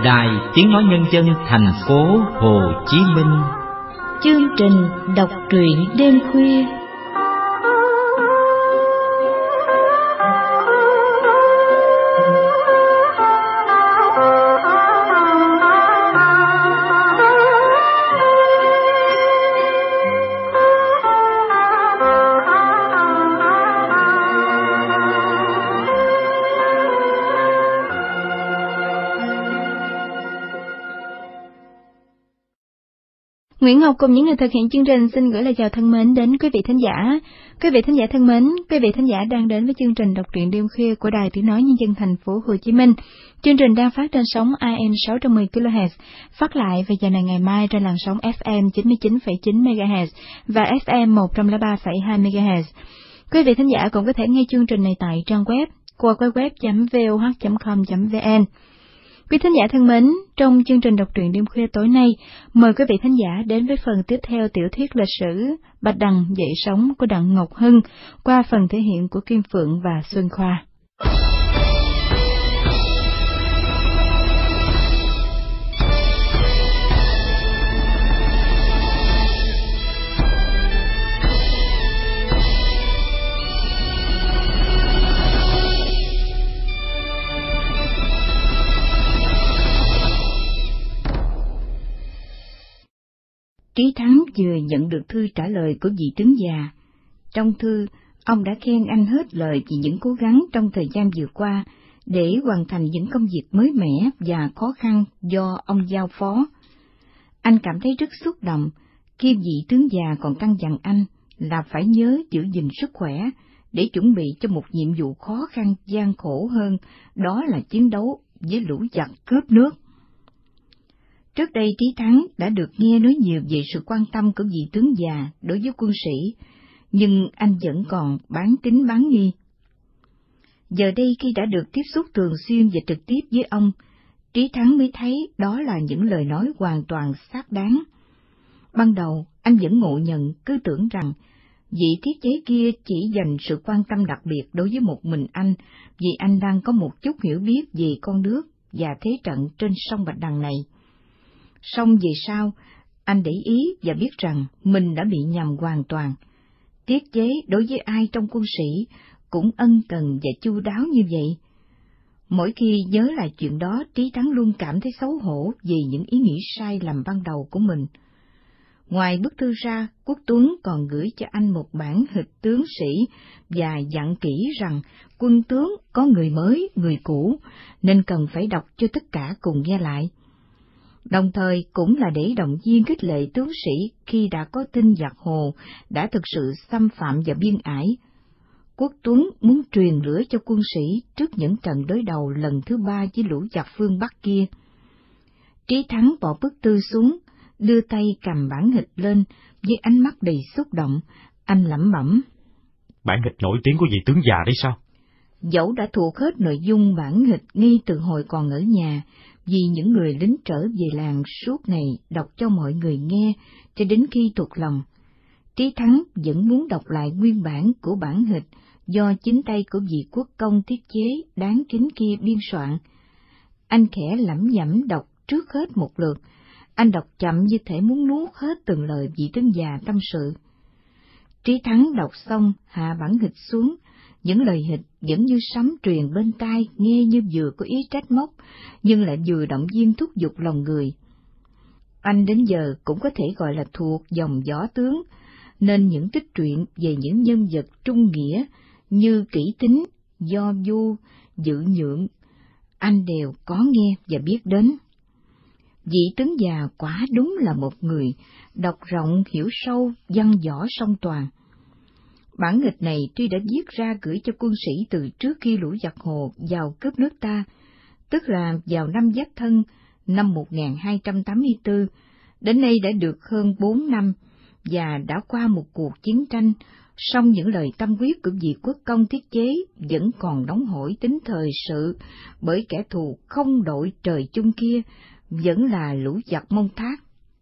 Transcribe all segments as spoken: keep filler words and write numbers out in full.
Đài Tiếng Nói Nhân dân thành phố Hồ Chí Minh. Chương trình đọc truyện đêm khuya. Nguyễn Ngọc cùng những người thực hiện chương trình xin gửi lời chào thân mến đến quý vị thính giả. Quý vị thính giả thân mến, quý vị thính giả đang đến với chương trình đọc truyện đêm khuya của Đài Tiếng Nói Nhân dân thành phố Hồ Chí Minh. Chương trình đang phát trên sóng A M sáu trăm mười ki lô héc, phát lại vào giờ này ngày mai trên làn sóng F M chín mươi chín phẩy chín mê ga héc và F M một trăm lẻ ba phẩy hai mê ga héc. Quý vị thính giả cũng có thể nghe chương trình này tại trang web w w w chấm v o h chấm com chấm v n. Quý thính giả thân mến, trong chương trình đọc truyện đêm khuya tối nay, mời quý vị thính giả đến với phần tiếp theo tiểu thuyết lịch sử Bạch Đằng dậy sóng của Đặng Ngọc Hưng qua phần thể hiện của Kim Phượng và Xuân Khoa. Trí Thắng vừa nhận được thư trả lời của vị tướng già. Trong thư, ông đã khen anh hết lời vì những cố gắng trong thời gian vừa qua để hoàn thành những công việc mới mẻ và khó khăn do ông giao phó. Anh cảm thấy rất xúc động khi vị tướng già còn căn dặn anh là phải nhớ giữ gìn sức khỏe để chuẩn bị cho một nhiệm vụ khó khăn gian khổ hơn, đó là chiến đấu với lũ giặc cướp nước. Trước đây Trí Thắng đã được nghe nói nhiều về sự quan tâm của vị tướng già đối với quân sĩ, nhưng anh vẫn còn bán tín bán nghi. Giờ đây khi đã được tiếp xúc thường xuyên và trực tiếp với ông, Trí Thắng mới thấy đó là những lời nói hoàn toàn xác đáng. Ban đầu anh vẫn ngộ nhận, cứ tưởng rằng vị thiết chế kia chỉ dành sự quan tâm đặc biệt đối với một mình anh, vì anh đang có một chút hiểu biết về con nước và thế trận trên sông Bạch Đằng này. Song về sau, anh để ý và biết rằng mình đã bị nhầm hoàn toàn. Tiết chế đối với ai trong quân sĩ cũng ân cần và chu đáo như vậy. Mỗi khi nhớ lại chuyện đó, Trí Thắng luôn cảm thấy xấu hổ vì những ý nghĩ sai lầm ban đầu của mình. Ngoài bức thư ra, Quốc Tuấn còn gửi cho anh một bản hịch tướng sĩ và dặn kỹ rằng quân tướng có người mới, người cũ, nên cần phải đọc cho tất cả cùng nghe lại. Đồng thời cũng là để động viên khích lệ tướng sĩ khi đã có tin giặc Hồ đã thực sự xâm phạm vào biên ải. Quốc Tuấn muốn truyền lửa cho quân sĩ trước những trận đối đầu lần thứ ba với lũ giặc phương Bắc kia. Trí Thắng bỏ bức thư xuống, đưa tay cầm bản hịch lên với ánh mắt đầy xúc động. Anh lẩm bẩm: Bản hịch nổi tiếng của vị tướng già đấy sao? Dẫu đã thuộc hết nội dung bản hịch ngay từ hồi còn ở nhà, vì những người lính trở về làng suốt ngày đọc cho mọi người nghe cho đến khi thuộc lòng, Trí Thắng vẫn muốn đọc lại nguyên bản của bản hịch do chính tay của vị quốc công thiết chế đáng kính kia biên soạn. Anh khẽ lẩm nhẩm đọc trước hết một lượt, anh đọc chậm như thể muốn nuốt hết từng lời vị tướng già tâm sự. Trí Thắng đọc xong hạ bản hịch xuống. Những lời hịch vẫn như sấm truyền bên tai, nghe như vừa có ý trách móc, nhưng lại vừa động viên thúc giục lòng người. Anh đến giờ cũng có thể gọi là thuộc dòng võ tướng, nên những tích truyện về những nhân vật trung nghĩa như Kỷ Tính, Do Du, Dự Nhượng, anh đều có nghe và biết đến. Vị tướng già quả đúng là một người đọc rộng hiểu sâu, văn võ song toàn. Bản nghịch này tuy đã viết ra gửi cho quân sĩ từ trước khi lũ giặc Hồ vào cướp nước ta, tức là vào năm Giáp Thân năm một nghìn hai trăm tám mươi tư, đến nay đã được hơn bốn năm và đã qua một cuộc chiến tranh, song những lời tâm huyết của vị quốc công thiết chế vẫn còn nóng hổi tính thời sự, bởi kẻ thù không đội trời chung kia vẫn là lũ giặc Mông Thác.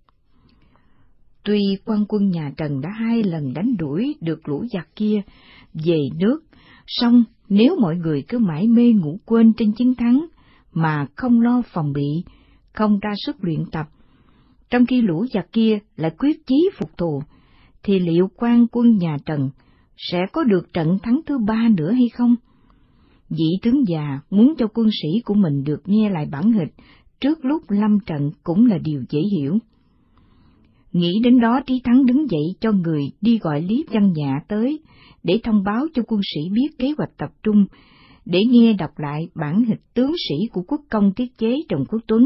Tuy quan quân nhà Trần đã hai lần đánh đuổi được lũ giặc kia về nước, song nếu mọi người cứ mãi mê ngủ quên trên chiến thắng mà không lo phòng bị, không ra sức luyện tập, trong khi lũ giặc kia lại quyết chí phục thù, thì liệu quan quân nhà Trần sẽ có được trận thắng thứ ba nữa hay không? Vị tướng già muốn cho quân sĩ của mình được nghe lại bản hịch trước lúc lâm trận cũng là điều dễ hiểu. Nghĩ đến đó, Trí Thắng đứng dậy cho người đi gọi Lý Văn Nhạ tới, để thông báo cho quân sĩ biết kế hoạch tập trung, để nghe đọc lại bản hịch tướng sĩ của quốc công tiết chế Trần Quốc Tuấn.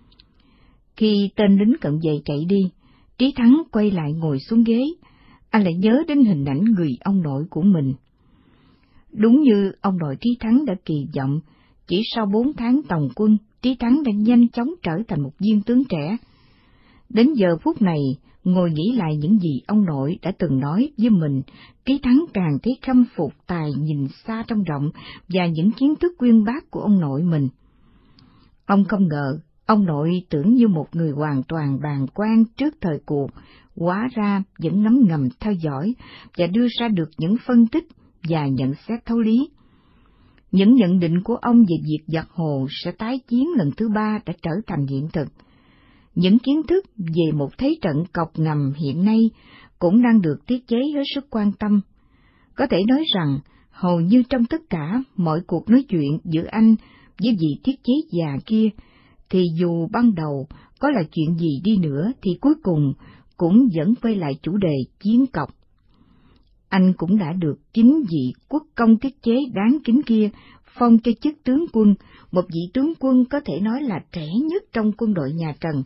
Khi tên lính cận vệ chạy đi, Trí Thắng quay lại ngồi xuống ghế, anh lại nhớ đến hình ảnh người ông nội của mình. Đúng như ông nội Trí Thắng đã kỳ vọng, chỉ sau bốn tháng tòng quân, Trí Thắng đã nhanh chóng trở thành một viên tướng trẻ. Đến giờ phút này, ngồi nghĩ lại những gì ông nội đã từng nói với mình, Trí Thắng càng thấy khâm phục tài nhìn xa trông rộng và những kiến thức uyên bác của ông nội mình. Ông không ngờ, ông nội tưởng như một người hoàn toàn bàng quan trước thời cuộc, hóa ra vẫn nắm ngầm theo dõi và đưa ra được những phân tích và nhận xét thấu lý. Những nhận định của ông về việc giặc Hồ sẽ tái chiến lần thứ ba đã trở thành hiện thực. Những kiến thức về một thế trận cọc ngầm hiện nay cũng đang được tiết chế hết sức quan tâm. Có thể nói rằng, hầu như trong tất cả mọi cuộc nói chuyện giữa anh với vị tiết chế già kia, thì dù ban đầu có là chuyện gì đi nữa thì cuối cùng cũng vẫn quay lại chủ đề chiến cọc. Anh cũng đã được chính vị quốc công tiết chế đáng kính kia phong cho chức tướng quân, một vị tướng quân có thể nói là trẻ nhất trong quân đội nhà Trần.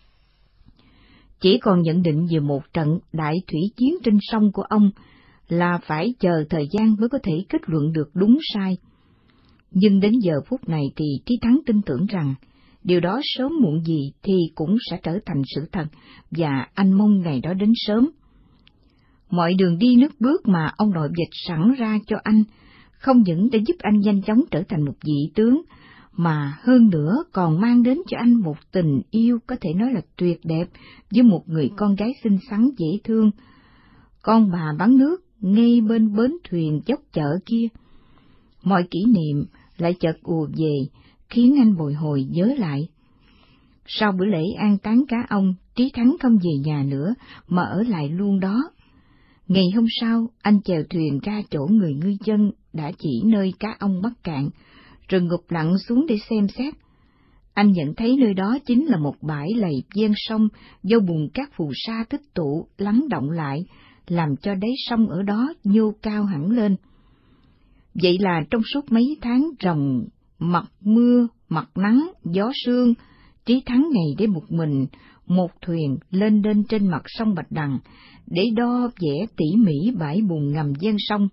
Chỉ còn nhận định về một trận đại thủy chiến trên sông của ông là phải chờ thời gian mới có thể kết luận được đúng sai. Nhưng đến giờ phút này thì Trí Thắng tin tưởng rằng điều đó sớm muộn gì thì cũng sẽ trở thành sự thật, và anh mong ngày đó đến sớm. Mọi đường đi nước bước mà ông nội vạch sẵn ra cho anh không những đã giúp anh nhanh chóng trở thành một vị tướng, mà hơn nữa còn mang đến cho anh một tình yêu có thể nói là tuyệt đẹp với một người con gái xinh xắn dễ thương, con bà bán nước ngay bên bến thuyền dốc chợ kia. Mọi kỷ niệm lại chợt ùa về, khiến anh bồi hồi nhớ lại. Sau bữa lễ an táng cá ông, Trí Thắng không về nhà nữa mà ở lại luôn đó. Ngày hôm sau, anh chèo thuyền ra chỗ người ngư dân đã chỉ nơi cá ông mắc cạn, rồi ngụp lặn xuống để xem xét. Anh nhận thấy nơi đó chính là một bãi lầy ven sông do bùn cát phù sa tích tụ lắng động lại, làm cho đáy sông ở đó nhô cao hẳn lên. Vậy là trong suốt mấy tháng ròng mặt mưa, mặt nắng, gió sương, Trí Thắng ngày để một mình, một thuyền lên đên trên mặt sông Bạch Đằng để đo vẽ tỉ mỉ bãi bùn ngầm ven sông.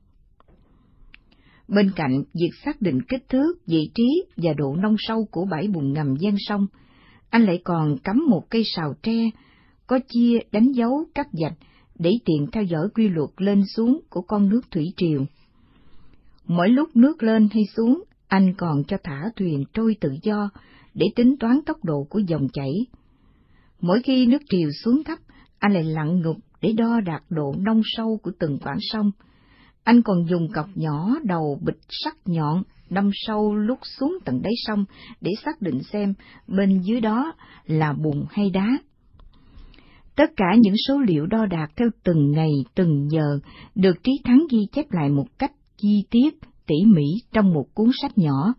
Bên cạnh việc xác định kích thước, vị trí và độ nông sâu của bãi bùn ngầm ven sông, anh lại còn cắm một cây sào tre, có chia đánh dấu các vạch để tiện theo dõi quy luật lên xuống của con nước thủy triều. Mỗi lúc nước lên hay xuống, anh còn cho thả thuyền trôi tự do để tính toán tốc độ của dòng chảy. Mỗi khi nước triều xuống thấp, anh lại lặn ngụp để đo đạc độ nông sâu của từng khoảng sông. Anh còn dùng cọc nhỏ đầu bịch sắc nhọn đâm sâu lúc xuống tận đáy sông để xác định xem bên dưới đó là bùn hay đá. Tất cả những số liệu đo đạc theo từng ngày, từng giờ được Trí Thắng ghi chép lại một cách chi tiết, tỉ mỉ trong một cuốn sách nhỏ.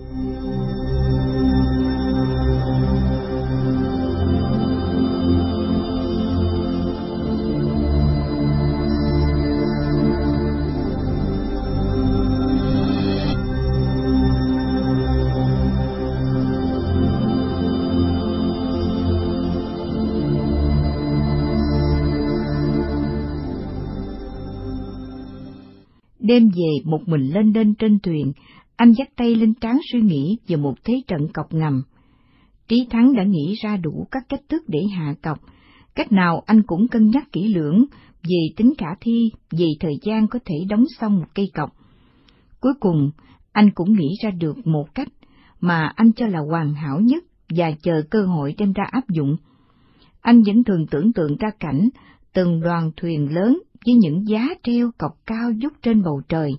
Đêm về một mình lên đên trên thuyền, anh dắt tay lên trán suy nghĩ về một thế trận cọc ngầm. Trí Thắng đã nghĩ ra đủ các cách thức để hạ cọc, cách nào anh cũng cân nhắc kỹ lưỡng về tính khả thi, về thời gian có thể đóng xong một cây cọc. Cuối cùng, anh cũng nghĩ ra được một cách mà anh cho là hoàn hảo nhất và chờ cơ hội đem ra áp dụng. Anh vẫn thường tưởng tượng ra cảnh từng đoàn thuyền lớn với những giá treo cọc cao vút trên bầu trời,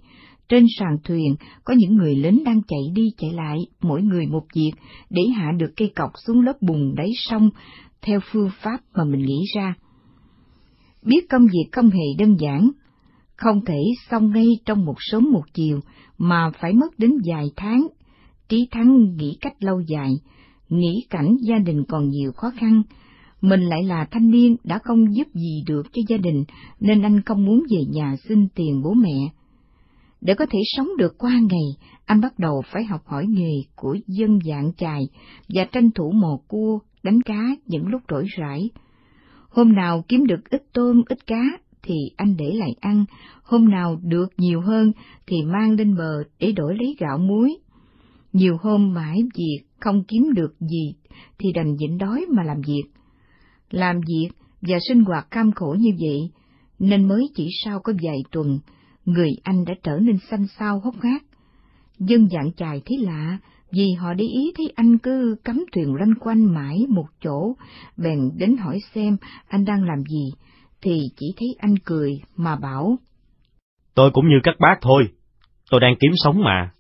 Trên sàn thuyền có những người lính đang chạy đi chạy lại, mỗi người một việc, để hạ được cây cọc xuống lớp bùn đáy sông theo phương pháp mà mình nghĩ ra. Biết công việc không hề đơn giản, không thể xong ngay trong một sớm một chiều, mà phải mất đến vài tháng. Trí Thắng nghĩ cách lâu dài, nghĩ cảnh gia đình còn nhiều khó khăn. Mình lại là thanh niên đã không giúp gì được cho gia đình, nên anh không muốn về nhà xin tiền bố mẹ. Để có thể sống được qua ngày, anh bắt đầu phải học hỏi nghề của dân dạng chài và tranh thủ mò cua, đánh cá những lúc rỗi rãi. Hôm nào kiếm được ít tôm, ít cá thì anh để lại ăn, hôm nào được nhiều hơn thì mang lên bờ để đổi lấy gạo muối. Nhiều hôm mãi việc không kiếm được gì thì đành nhịn đói mà làm việc. Làm việc và sinh hoạt cam khổ như vậy, nên mới chỉ sau có vài tuần, người anh đã trở nên xanh xao hốc hác. Dân dạng chài thấy lạ, vì họ để ý thấy anh cứ cắm thuyền loanh quanh mãi một chỗ, bèn đến hỏi xem anh đang làm gì, thì chỉ thấy anh cười mà bảo: Tôi cũng như các bác thôi, tôi đang kiếm sống mà.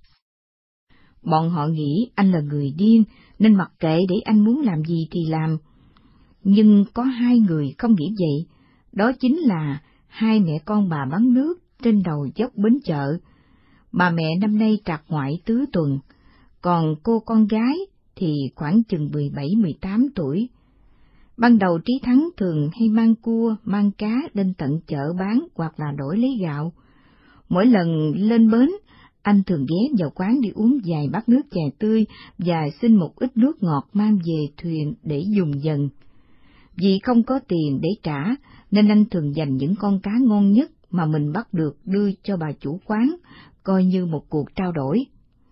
Bọn họ nghĩ anh là người điên, nên mặc kệ để anh muốn làm gì thì làm. Nhưng có hai người không nghĩ vậy, đó chính là hai mẹ con bà bán nước trên đầu dốc bến chợ. Bà mẹ năm nay trạc ngoại tứ tuần, còn cô con gái thì khoảng chừng mười bảy mười tám tuổi. Ban đầu Trí Thắng thường hay mang cua, mang cá lên tận chợ bán hoặc là đổi lấy gạo. Mỗi lần lên bến, anh thường ghé vào quán đi uống vài bát nước chè tươi và xin một ít nước ngọt mang về thuyền để dùng dần. Vì không có tiền để trả, nên anh thường dành những con cá ngon nhất mà mình bắt được đưa cho bà chủ quán, coi như một cuộc trao đổi.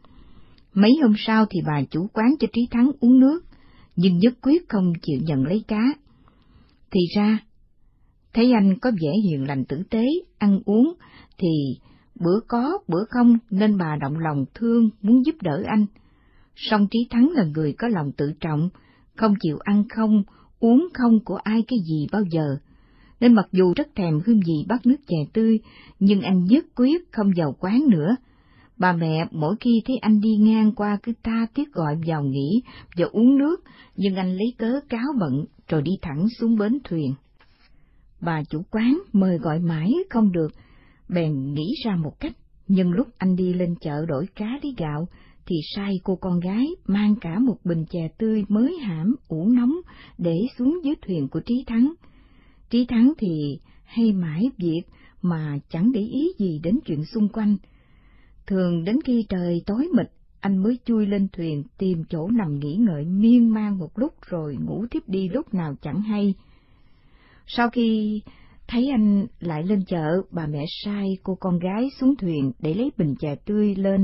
Mấy hôm sau thì bà chủ quán cho Trí Thắng uống nước, nhưng nhất quyết không chịu nhận lấy cá. Thì ra, thấy anh có vẻ hiền lành tử tế, ăn uống, thì bữa có, bữa không, nên bà động lòng thương, muốn giúp đỡ anh. Song Trí Thắng là người có lòng tự trọng, không chịu ăn không, uống không của ai cái gì bao giờ. Nên mặc dù rất thèm hương vị bát nước chè tươi, nhưng anh nhất quyết không vào quán nữa. Bà mẹ mỗi khi thấy anh đi ngang qua cứ tha thiết gọi vào nghỉ và uống nước, nhưng anh lấy cớ cáo bận rồi đi thẳng xuống bến thuyền. Bà chủ quán mời gọi mãi không được, bèn nghĩ ra một cách, nhân lúc anh đi lên chợ đổi cá lấy gạo, thì sai cô con gái mang cả một bình chè tươi mới hãm ủ nóng để xuống dưới thuyền của Trí Thắng. Trí Thắng thì hay mãi việc mà chẳng để ý gì đến chuyện xung quanh. Thường đến khi trời tối mịt, anh mới chui lên thuyền tìm chỗ nằm nghỉ ngợi miên man một lúc rồi ngủ thiếp đi lúc nào chẳng hay. Sau khi thấy anh lại lên chợ, bà mẹ sai cô con gái xuống thuyền để lấy bình chè tươi lên,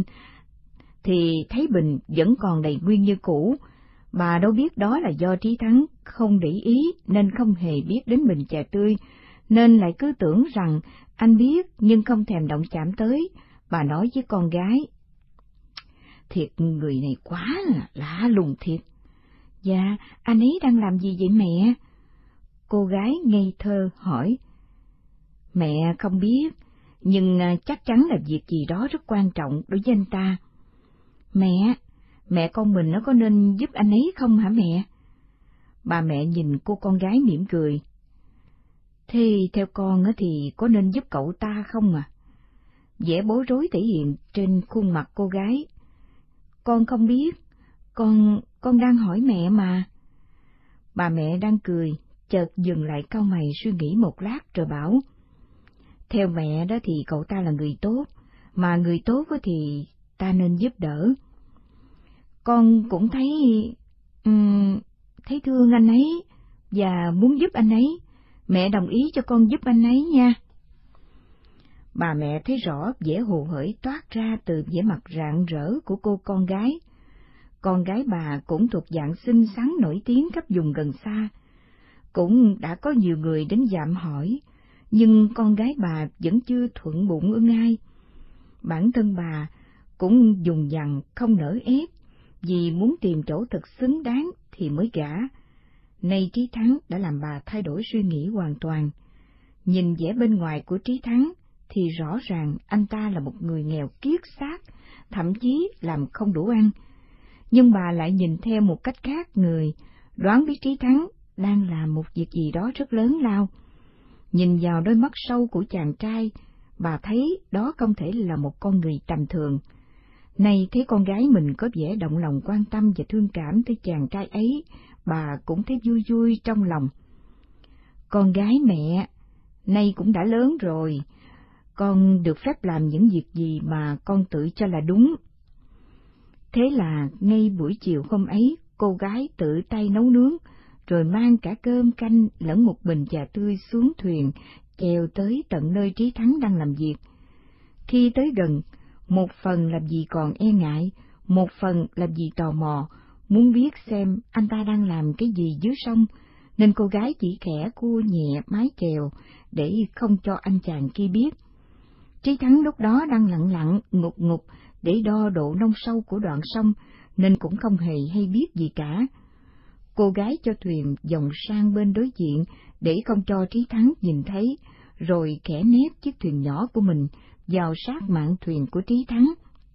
thì thấy bình vẫn còn đầy nguyên như cũ. Bà đâu biết đó là do Trí Thắng không để ý nên không hề biết đến bình chè tươi, nên lại cứ tưởng rằng anh biết nhưng không thèm động chạm tới. Bà nói với con gái: Thiệt người này quá là lạ lùng thiệt. Dạ, anh ấy đang làm gì vậy mẹ? Cô gái ngây thơ hỏi. Mẹ không biết, nhưng chắc chắn là việc gì đó rất quan trọng đối với anh ta. Mẹ, mẹ con mình nó có nên giúp anh ấy không hả mẹ? Bà mẹ nhìn cô con gái mỉm cười. Thế theo con thì có nên giúp cậu ta không à? Vẻ bối rối thể hiện trên khuôn mặt cô gái. Con không biết, con, con đang hỏi mẹ mà. Bà mẹ đang cười, chợt dừng lại cau mày suy nghĩ một lát rồi bảo. Theo mẹ đó thì cậu ta là người tốt, mà người tốt thì ta nên giúp đỡ. Con cũng thấy, um, thấy thương anh ấy và muốn giúp anh ấy. Mẹ đồng ý cho con giúp anh ấy nha. Bà mẹ thấy rõ vẻ hồ hởi toát ra từ vẻ mặt rạng rỡ của cô con gái. Con gái bà cũng thuộc dạng xinh xắn nổi tiếng khắp vùng gần xa. Cũng đã có nhiều người đến dạm hỏi, nhưng con gái bà vẫn chưa thuận bụng ưng ai. Bản thân bà cũng dùng dằng không nỡ ép, vì muốn tìm chỗ thật xứng đáng thì mới gả. Nay Trí Thắng đã làm bà thay đổi suy nghĩ hoàn toàn. Nhìn vẻ bên ngoài của Trí Thắng, thì rõ ràng anh ta là một người nghèo kiết xác, thậm chí làm không đủ ăn. Nhưng bà lại nhìn theo một cách khác người, đoán biết Trí Thắng đang làm một việc gì đó rất lớn lao. Nhìn vào đôi mắt sâu của chàng trai, bà thấy đó không thể là một con người tầm thường. Nay thấy con gái mình có vẻ động lòng quan tâm và thương cảm tới chàng trai ấy, bà cũng thấy vui vui trong lòng. Con gái mẹ, nay cũng đã lớn rồi, con được phép làm những việc gì mà con tự cho là đúng. Thế là ngay buổi chiều hôm ấy, cô gái tự tay nấu nướng, rồi mang cả cơm canh lẫn một bình trà tươi xuống thuyền, chèo tới tận nơi Trí Thắng đang làm việc. Khi tới gần, một phần là vì còn e ngại, một phần là vì tò mò, muốn biết xem anh ta đang làm cái gì dưới sông, nên cô gái chỉ khẽ cua nhẹ mái chèo để không cho anh chàng kia biết. Trí Thắng lúc đó đang lặng lặng, ngục ngục để đo độ nông sâu của đoạn sông, nên cũng không hề hay biết gì cả. Cô gái cho thuyền dòng sang bên đối diện để không cho Trí Thắng nhìn thấy, rồi khẽ nép chiếc thuyền nhỏ của mình vào sát mạn thuyền của Trí Thắng.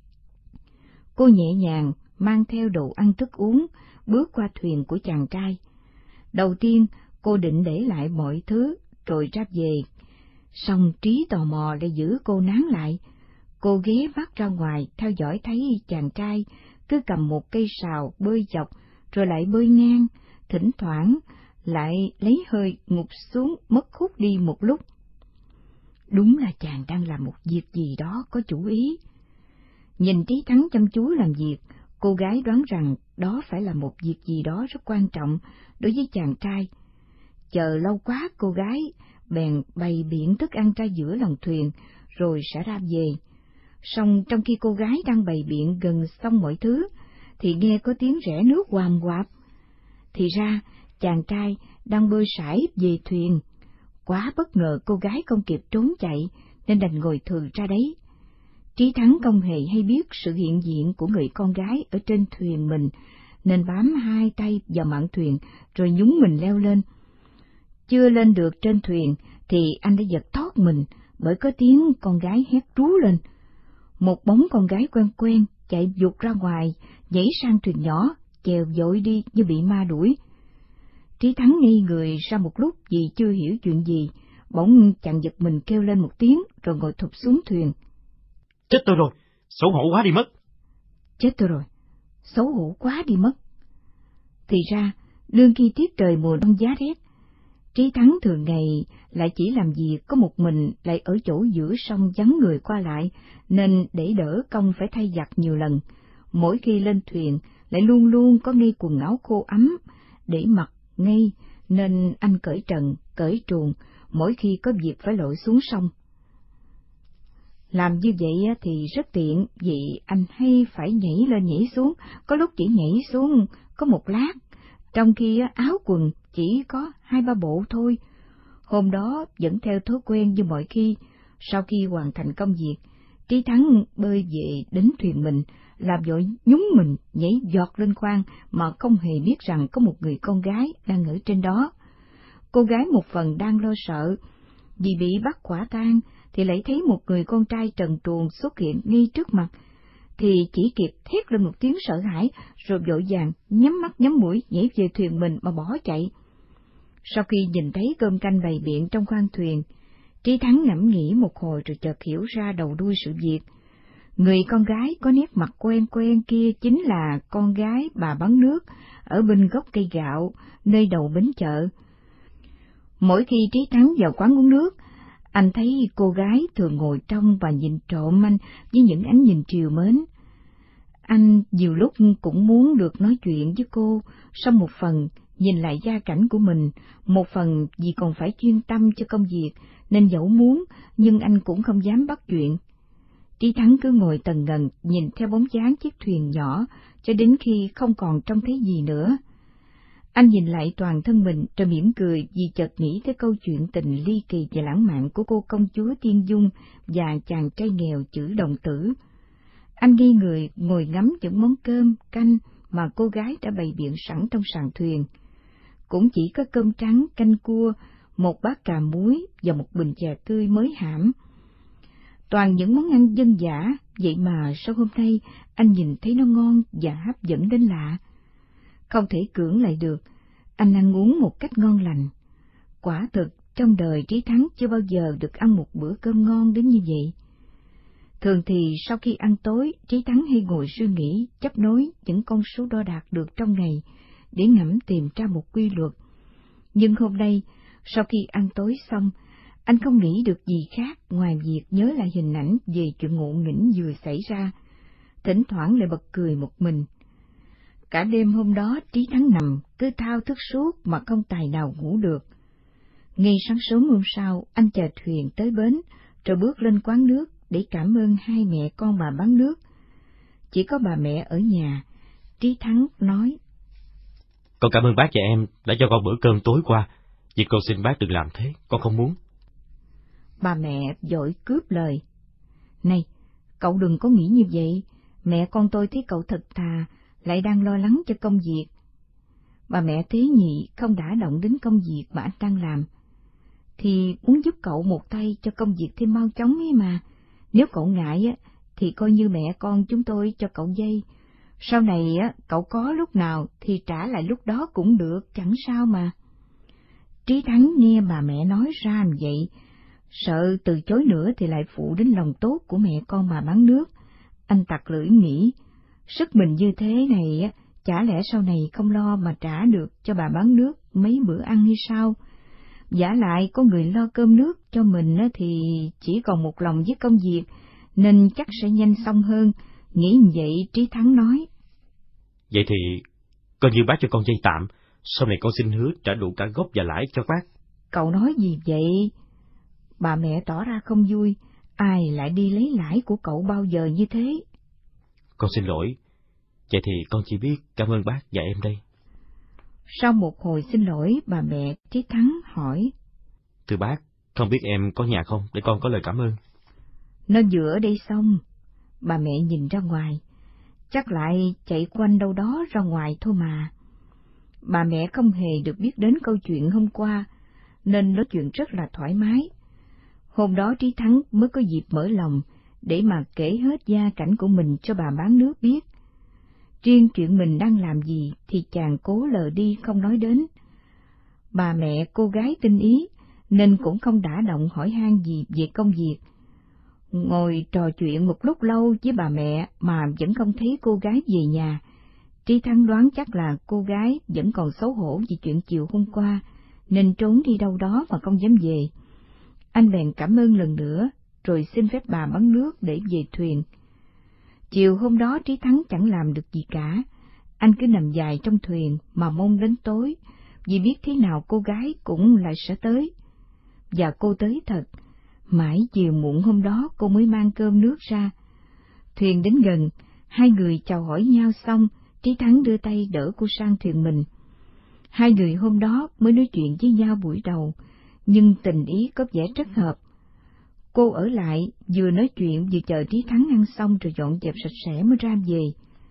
Cô nhẹ nhàng mang theo đồ ăn thức uống, bước qua thuyền của chàng trai. Đầu tiên, cô định để lại mọi thứ, rồi ra về. Song Trí tò mò để giữ cô nán lại. Cô ghé mắt ra ngoài, theo dõi thấy chàng trai cứ cầm một cây sào bơi dọc, rồi lại bơi ngang, thỉnh thoảng lại lấy hơi ngụp xuống mất hút đi một lúc. Đúng là chàng đang làm một việc gì đó có chủ ý. Nhìn Trí Thắng chăm chú làm việc, cô gái đoán rằng đó phải là một việc gì đó rất quan trọng đối với chàng trai. Chờ lâu quá, cô gái bèn bày biện thức ăn ra giữa lòng thuyền, rồi sẽ ra về. Song trong khi cô gái đang bày biện gần xong mọi thứ, thì nghe có tiếng rẽ nước hoàm hoạp. Thì ra, chàng trai đang bơi sải về thuyền. Quá bất ngờ, cô gái không kịp trốn chạy, nên đành ngồi thừ ra đấy. Trí Thắng không hề hay biết sự hiện diện của người con gái ở trên thuyền mình, nên bám hai tay vào mạn thuyền, rồi nhúng mình leo lên. Chưa lên được trên thuyền, thì anh đã giật thót mình, bởi có tiếng con gái hét trú lên. Một bóng con gái quen quen chạy vụt ra ngoài, nhảy sang thuyền nhỏ, chèo vội đi như bị ma đuổi. Trí Thắng ngây người ra một lúc vì chưa hiểu chuyện gì, bỗng chàng giật mình kêu lên một tiếng rồi ngồi thụp xuống thuyền. Chết tôi rồi, xấu hổ quá đi mất. Chết tôi rồi, xấu hổ quá đi mất. Thì ra, lương khi tiết trời mùa đông giá rét, Trí Thắng thường ngày lại chỉ làm việc có một mình, lại ở chỗ giữa sông vắng người qua lại, nên để đỡ công phải thay giặt nhiều lần. Mỗi khi lên thuyền, lại luôn luôn có ngay quần áo khô ấm để mặc ngay, nên anh cởi trần, cởi truồng mỗi khi có việc phải lội xuống sông. Làm như vậy thì rất tiện, vì anh hay phải nhảy lên nhảy xuống, có lúc chỉ nhảy xuống có một lát, trong khi áo quần chỉ có hai ba bộ thôi. Hôm đó vẫn theo thói quen như mọi khi, sau khi hoàn thành công việc, Trí Thắng bơi về đến thuyền mình, làm vội nhúng mình nhảy giọt lên khoang mà không hề biết rằng có một người con gái đang ở trên đó. Cô gái một phần đang lo sợ vì bị bắt quả tang, thì lại thấy một người con trai trần truồng xuất hiện ngay trước mặt, thì chỉ kịp thét lên một tiếng sợ hãi, rồi vội vàng nhắm mắt nhắm mũi nhảy về thuyền mình mà bỏ chạy. Sau khi nhìn thấy cơm canh bày biện trong khoang thuyền, Trí Thắng ngẫm nghĩ một hồi rồi chợt hiểu ra đầu đuôi sự việc. Người con gái có nét mặt quen quen kia chính là con gái bà bán nước ở bên gốc cây gạo, nơi đầu bến chợ. Mỗi khi Trí Thắng vào quán uống nước, anh thấy cô gái thường ngồi trong và nhìn trộm anh với những ánh nhìn trìu mến. Anh nhiều lúc cũng muốn được nói chuyện với cô, song một phần nhìn lại gia cảnh của mình, một phần vì còn phải chuyên tâm cho công việc, nên dẫu muốn, nhưng anh cũng không dám bắt chuyện. Trí Thắng cứ ngồi tần ngần nhìn theo bóng dáng chiếc thuyền nhỏ, cho đến khi không còn trông thấy gì nữa. Anh nhìn lại toàn thân mình rồi mỉm cười vì chợt nghĩ tới câu chuyện tình ly kỳ và lãng mạn của cô công chúa Tiên Dung và chàng trai nghèo chữ Đồng Tử. Anh nghi người ngồi ngắm những món cơm, canh mà cô gái đã bày biện sẵn trong sàn thuyền. Cũng chỉ có cơm trắng, canh cua, một bát cà muối và một bình chè tươi mới hãm. Toàn những món ăn dân dã, vậy mà sao hôm nay anh nhìn thấy nó ngon và hấp dẫn đến lạ. Không thể cưỡng lại được, anh ăn uống một cách ngon lành. Quả thực, trong đời Trí Thắng chưa bao giờ được ăn một bữa cơm ngon đến như vậy. Thường thì sau khi ăn tối, Trí Thắng hay ngồi suy nghĩ, chấp nối những con số đo đạt được trong ngày, để ngẫm tìm ra một quy luật. Nhưng hôm nay, sau khi ăn tối xong, anh không nghĩ được gì khác ngoài việc nhớ lại hình ảnh về chuyện ngộ nghĩnh vừa xảy ra, thỉnh thoảng lại bật cười một mình. Cả đêm hôm đó Trí Thắng nằm cứ thao thức suốt mà không tài nào ngủ được. Ngay sáng sớm hôm sau, anh chờ thuyền tới bến, rồi bước lên quán nước để cảm ơn hai mẹ con bà bán nước. Chỉ có bà mẹ ở nhà, Trí Thắng nói: Con cảm ơn bác và em đã cho con bữa cơm tối qua, vì con xin bác đừng làm thế, con không muốn. Bà mẹ vội cướp lời: Này, cậu đừng có nghĩ như vậy, mẹ con tôi thấy cậu thật thà, lại đang lo lắng cho công việc. Bà mẹ tế nhị không đã động đến công việc mà anh đang làm, thì muốn giúp cậu một tay cho công việc thêm mau chóng ấy mà. Nếu cậu ngại á, thì coi như mẹ con chúng tôi cho cậu vay. Sau này á, cậu có lúc nào thì trả lại lúc đó cũng được, chẳng sao mà. Trí Thắng nghe bà mẹ nói ra như vậy, sợ từ chối nữa thì lại phụ đến lòng tốt của mẹ con bà bán nước. Anh tặc lưỡi nghĩ, sức mình như thế này á, chả lẽ sau này không lo mà trả được cho bà bán nước mấy bữa ăn hay sao? Giả lại có người lo cơm nước cho mình á, thì chỉ còn một lòng với công việc, nên chắc sẽ nhanh xong hơn. Nghĩ như vậy, Trí Thắng nói: Vậy thì coi như bác cho con vay tạm, sau này con xin hứa trả đủ cả gốc và lãi cho bác. Cậu nói gì vậy? Bà mẹ tỏ ra không vui, ai lại đi lấy lãi của cậu bao giờ như thế? Con xin lỗi, vậy thì con chỉ biết cảm ơn bác và em đây. Sau một hồi xin lỗi, bà mẹ Trí Thắng hỏi: Thưa bác, không biết em có nhà không để con có lời cảm ơn? Nó vừa ở đây xong. Bà mẹ nhìn ra ngoài, chắc lại chạy quanh đâu đó ra ngoài thôi mà. Bà mẹ không hề được biết đến câu chuyện hôm qua, nên nói chuyện rất là thoải mái. Hôm đó Trí Thắng mới có dịp mở lòng để mà kể hết gia cảnh của mình cho bà bán nước biết. Riêng chuyện mình đang làm gì thì chàng cố lờ đi không nói đến. Bà mẹ cô gái tinh ý nên cũng không đả động hỏi han gì về công việc. Ngồi trò chuyện một lúc lâu với bà mẹ mà vẫn không thấy cô gái về nhà. Trí Thắng đoán chắc là cô gái vẫn còn xấu hổ vì chuyện chiều hôm qua, nên trốn đi đâu đó mà không dám về. Anh bèn cảm ơn lần nữa, rồi xin phép bà bán nước để về thuyền. Chiều hôm đó Trí Thắng chẳng làm được gì cả, anh cứ nằm dài trong thuyền mà mong đến tối, vì biết thế nào cô gái cũng lại sẽ tới. Và cô tới thật, mãi chiều muộn hôm đó cô mới mang cơm nước ra. Thuyền đến gần, hai người chào hỏi nhau xong, Trí Thắng đưa tay đỡ cô sang thuyền mình. Hai người hôm đó mới nói chuyện với nhau buổi đầu, nhưng tình ý có vẻ rất hợp. Cô ở lại, vừa nói chuyện vừa chờ Trí Thắng ăn xong rồi dọn dẹp sạch sẽ mới ra về.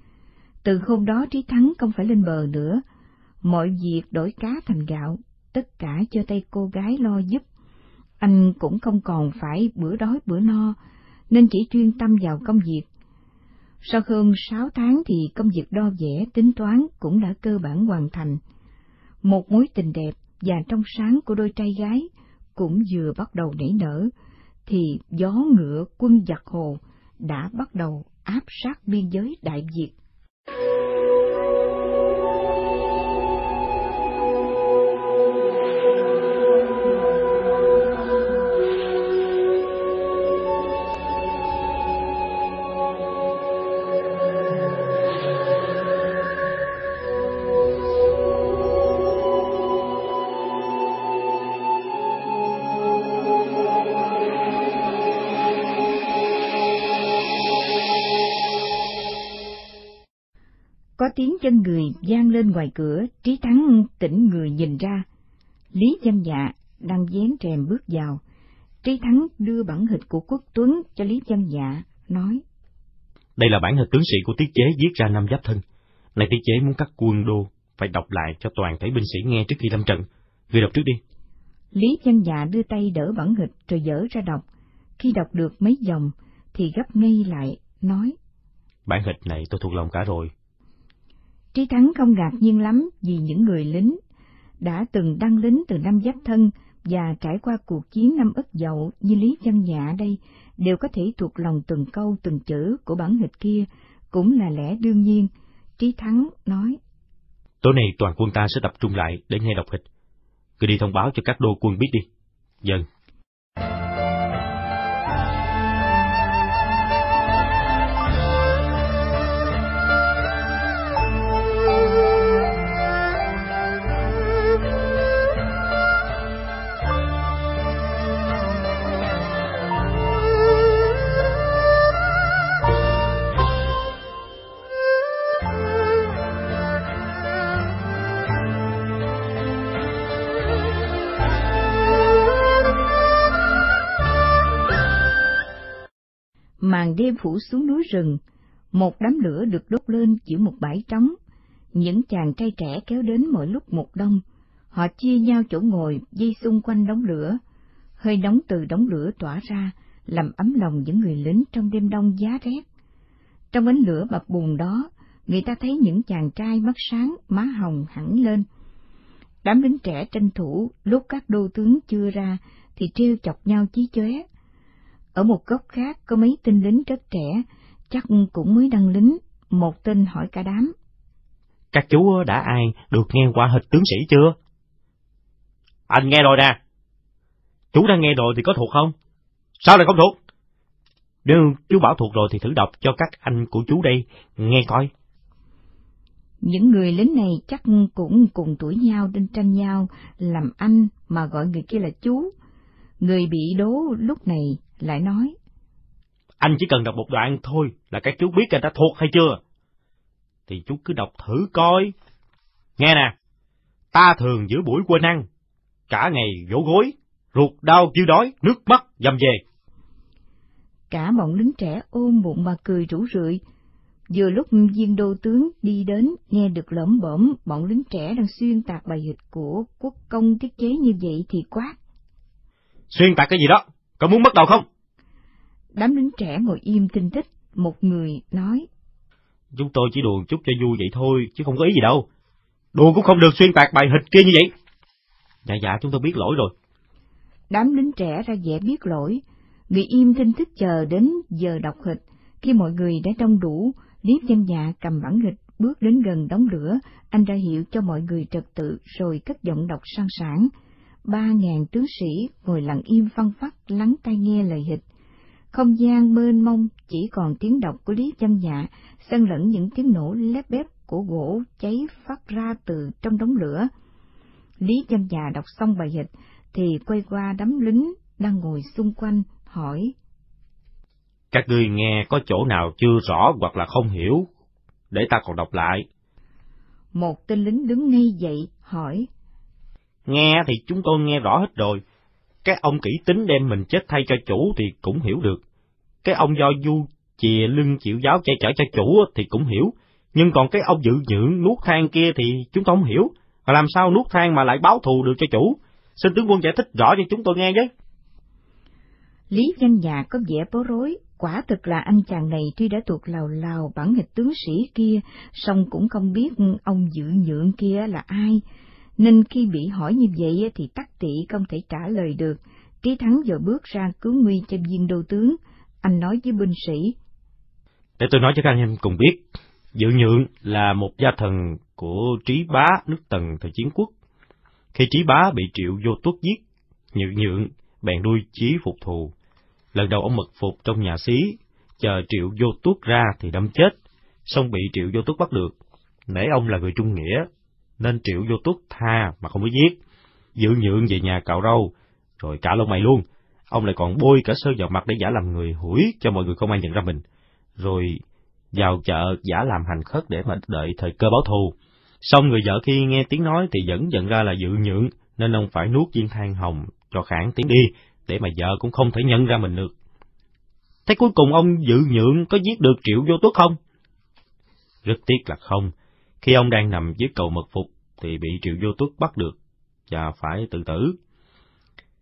Từ hôm đó Trí Thắng không phải lên bờ nữa, mọi việc đổi cá thành gạo, tất cả cho tay cô gái lo giúp. Anh cũng không còn phải bữa đói bữa no, nên chỉ chuyên tâm vào công việc. Sau hơn sáu tháng thì công việc đo vẽ tính toán cũng đã cơ bản hoàn thành. Một mối tình đẹp và trong sáng của đôi trai gái cũng vừa bắt đầu nảy nở, thì gió ngựa quân giặc Hồ đã bắt đầu áp sát biên giới Đại Việt. Có tiếng chân người vang lên ngoài cửa, Trí Thắng tỉnh người nhìn ra. Lý Văn Dạ đang vén rèm bước vào. Trí Thắng đưa bản hịch của Quốc Tuấn cho Lý Văn Dạ, nói: Đây là bản hịch tướng sĩ của Tiết Chế viết ra năm Giáp Thân. Này Tiết Chế muốn cắt quân đô, phải đọc lại cho toàn thể binh sĩ nghe trước khi lâm trận. Người đọc trước đi. Lý Văn Dạ đưa tay đỡ bản hịch rồi dở ra đọc. Khi đọc được mấy dòng thì gấp ngay lại, nói: Bản hịch này tôi thuộc lòng cả rồi. Trí Thắng không ngạc nhiên lắm vì những người lính đã từng đăng lính từ năm Giáp Thân và trải qua cuộc chiến năm Ất Dậu như Lý Văn Nhạ đây đều có thể thuộc lòng từng câu từng chữ của bản hịch kia, cũng là lẽ đương nhiên. Trí Thắng nói: Tối nay toàn quân ta sẽ tập trung lại để nghe đọc hịch. Cứ đi thông báo cho các đô quân biết đi. Dân. Màn đêm phủ xuống núi rừng, một đám lửa được đốt lên giữa một bãi trống. Những chàng trai trẻ kéo đến mỗi lúc một đông, họ chia nhau chỗ ngồi vây xung quanh đống lửa. Hơi nóng từ đống lửa tỏa ra, làm ấm lòng những người lính trong đêm đông giá rét. Trong ánh lửa bập bùng đó, người ta thấy những chàng trai mắt sáng, má hồng hẳn lên. Đám lính trẻ tranh thủ lúc các đô tướng chưa ra thì trêu chọc nhau chí chóe. Ở một góc khác có mấy tên lính rất trẻ, chắc cũng mới đăng lính. Một tên hỏi cả đám: Các chú đã ai được nghe qua hịch tướng sĩ chưa? Anh nghe rồi nè. Chú đã nghe rồi thì có thuộc không? Sao lại không thuộc? Nếu chú bảo thuộc rồi thì thử đọc cho các anh của chú đây nghe coi. Những người lính này chắc cũng cùng tuổi nhau nên tranh nhau làm anh mà gọi người kia là chú. Người bị đố lúc này lại nói: Anh chỉ cần đọc một đoạn thôi là các chú biết anh đã thuộc hay chưa? Thì chú cứ đọc thử coi. Nghe nè. Ta thường giữa buổi quên ăn, cả ngày vỗ gối, ruột đau kêu đói, nước mắt dầm về. Cả bọn lính trẻ ôm bụng mà cười rủ rượi. Vừa lúc viên đô tướng đi đến, nghe được lởm bởm bọn lính trẻ đang xuyên tạc bài hịch của quốc công tiết chế như vậy thì quát: Xuyên tạc cái gì đó? Có muốn mất đầu không? Đám lính trẻ ngồi im thinh thích. Một người nói: Chúng tôi chỉ đùa chút cho vui vậy thôi, chứ không có ý gì đâu. Đùa cũng không được xuyên tạc bài hịch kia như vậy. Dạ dạ, chúng tôi biết lỗi rồi. Đám lính trẻ ra vẻ biết lỗi. Người im thinh thích chờ đến giờ đọc hịch. Khi mọi người đã đông đủ, Lý Văn Nhạ cầm bản hịch bước đến gần đống lửa. Anh ra hiệu cho mọi người trật tự rồi cất giọng đọc sang sảng. Ba ngàn tướng sĩ ngồi lặng im phăng phắc lắng tai nghe lời hịch. Không gian mênh mông chỉ còn tiếng đọc của Lý Văn Nhạ, xen lẫn những tiếng nổ lép bép của gỗ cháy phát ra từ trong đống lửa. Lý Văn Nhạ đọc xong bài hịch thì quay qua đám lính đang ngồi xung quanh hỏi: Các ngươi nghe có chỗ nào chưa rõ hoặc là không hiểu, để ta còn đọc lại. Một tên lính đứng ngay dậy hỏi: Nghe thì chúng tôi nghe rõ hết rồi. Cái ông kỹ tính đem mình chết thay cho chủ thì cũng hiểu được. Cái ông do du chìa lưng chịu giáo che chở cho chủ thì cũng hiểu. Nhưng còn cái ông dự nhượng nuốt than kia thì chúng tôi không hiểu. Mà làm sao nuốt than mà lại báo thù được cho chủ? Xin tướng quân giải thích rõ cho chúng tôi nghe với. Lý Văn Nhạ có vẻ bối rối. Quả thực là anh chàng này tuy đã thuộc lào lào bản hịch tướng sĩ kia, song cũng không biết ông dự nhượng kia là ai. Nên khi bị hỏi như vậy thì tắc tị không thể trả lời được. Trí Thắng giờ bước ra cứu nguy cho viên đô tướng. Anh nói với binh sĩ: Để tôi nói cho các anh em cùng biết, Dự Nhượng là một gia thần của Trí Bá nước Tần thời chiến quốc. Khi Trí Bá bị Triệu Vô Tuất giết, Dự Nhượng bèn nuôi chí phục thù. Lần đầu ông mật phục trong nhà xí, chờ Triệu Vô Tuất ra thì đâm chết, xong bị Triệu Vô Tuất bắt được. Nể ông là người trung nghĩa, nên Triệu Vô Tuất tha mà không có giết. Dự Nhượng về nhà cạo râu, rồi cả lông mày luôn. Ông lại còn bôi cả sơn vào mặt để giả làm người hủi cho mọi người không ai nhận ra mình. Rồi vào chợ giả làm hành khất để mà đợi thời cơ báo thù. Xong người vợ khi nghe tiếng nói thì vẫn nhận ra là Dự Nhượng, nên ông phải nuốt viên than hồng cho khản tiếng đi, để mà vợ cũng không thể nhận ra mình được. Thế cuối cùng ông Dự Nhượng có giết được Triệu Vô Tuất không? Rất tiếc là không. Khi ông đang nằm dưới cầu mật phục thì bị Triệu Vô Tuất bắt được và phải tự tử.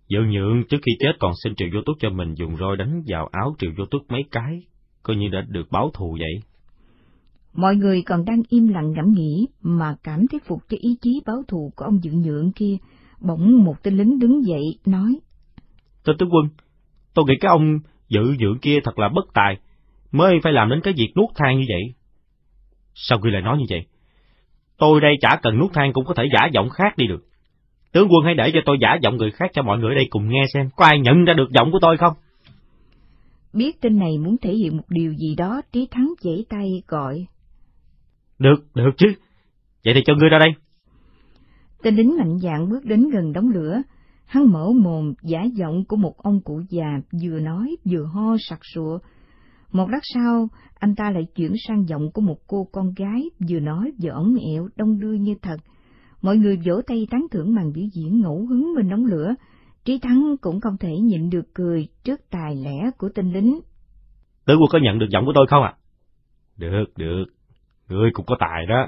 Dự Nhượng trước khi chết còn xin Triệu Vô Tuất cho mình dùng roi đánh vào áo Triệu Vô Tuất mấy cái, coi như đã được báo thù vậy. Mọi người còn đang im lặng ngẫm nghĩ mà cảm thấy phục cho ý chí báo thù của ông Dự Nhượng kia. Bỗng một tên lính đứng dậy nói: Tên tướng quân, tôi nghĩ cái ông Dự Nhượng kia thật là bất tài, mới phải làm đến cái việc nuốt than như vậy. Sao ngươi lại nói như vậy? Tôi đây chả cần nuốt than cũng có thể giả giọng khác đi được. Tướng quân hãy để cho tôi giả giọng người khác cho mọi người ở đây cùng nghe xem, có ai nhận ra được giọng của tôi không? Biết tên này muốn thể hiện một điều gì đó, Trí Thắng vẫy tay gọi: Được, được chứ. Vậy thì cho ngươi ra đây. Tên lính mạnh dạn bước đến gần đống lửa. Hắn mở mồm giả giọng của một ông cụ già, vừa nói vừa ho sặc sụa. Một lát sau, anh ta lại chuyển sang giọng của một cô con gái, vừa nói vừa ỏng ẹo, đong đưa như thật. Mọi người vỗ tay tán thưởng màn biểu diễn ngẫu hứng bên đống lửa. Trí Thắng cũng không thể nhịn được cười trước tài lẻ của tên lính. Tướng quân có nhận được giọng của tôi không ạ? À? Được, được. Ngươi cũng có tài đó.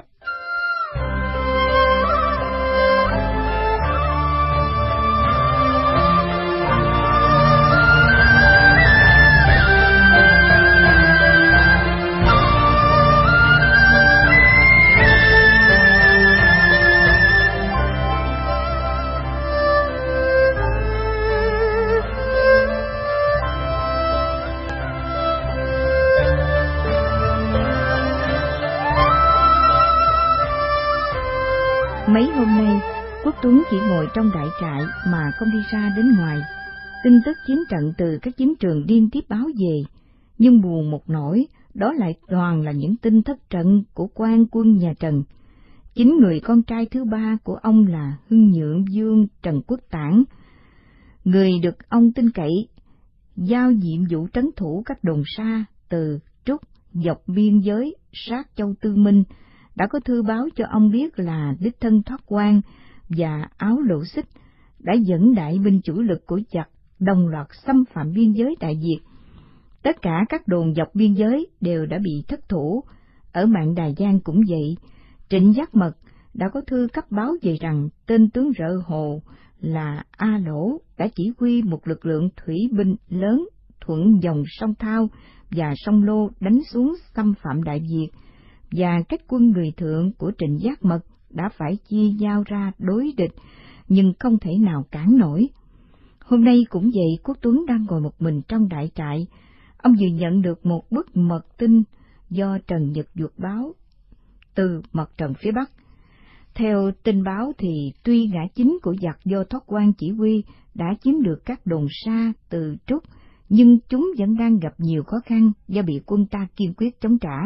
Mấy hôm nay, Quốc Tuấn chỉ ngồi trong đại trại mà không đi ra đến ngoài. Tin tức chiến trận từ các chiến trường liên tiếp báo về, nhưng buồn một nỗi, đó lại toàn là những tin thất trận của quan quân nhà Trần. Chính người con trai thứ ba của ông là Hưng Nhượng Vương Trần Quốc Tản, người được ông tin cậy, giao nhiệm vụ trấn thủ các đồn xa từ Trúc dọc biên giới sát Châu Tư Minh, đã có thư báo cho ông biết là đích thân Thoát Quan và Áo Lộ Xích đã dẫn đại binh chủ lực của giặc đồng loạt xâm phạm biên giới Đại Việt. Tất cả các đồn dọc biên giới đều đã bị thất thủ. Ở Mạn Đà Giang cũng vậy, Trịnh Giác Mật đã có thư cấp báo về rằng tên tướng Rợ Hồ là A Lỗ đã chỉ huy một lực lượng thủy binh lớn thuận dòng sông Thao và sông Lô đánh xuống xâm phạm Đại Việt, và các quân người thượng của Trịnh Giác Mật đã phải chia nhau ra đối địch, nhưng không thể nào cản nổi. Hôm nay cũng vậy, Quốc Tuấn đang ngồi một mình trong đại trại. Ông vừa nhận được một bức mật tin do Trần Nhật Duật báo từ mặt trận phía Bắc. Theo tin báo thì tuy ngã chính của giặc do Thoát Quan chỉ huy đã chiếm được các đồn xa từ Trúc, nhưng chúng vẫn đang gặp nhiều khó khăn do bị quân ta kiên quyết chống trả.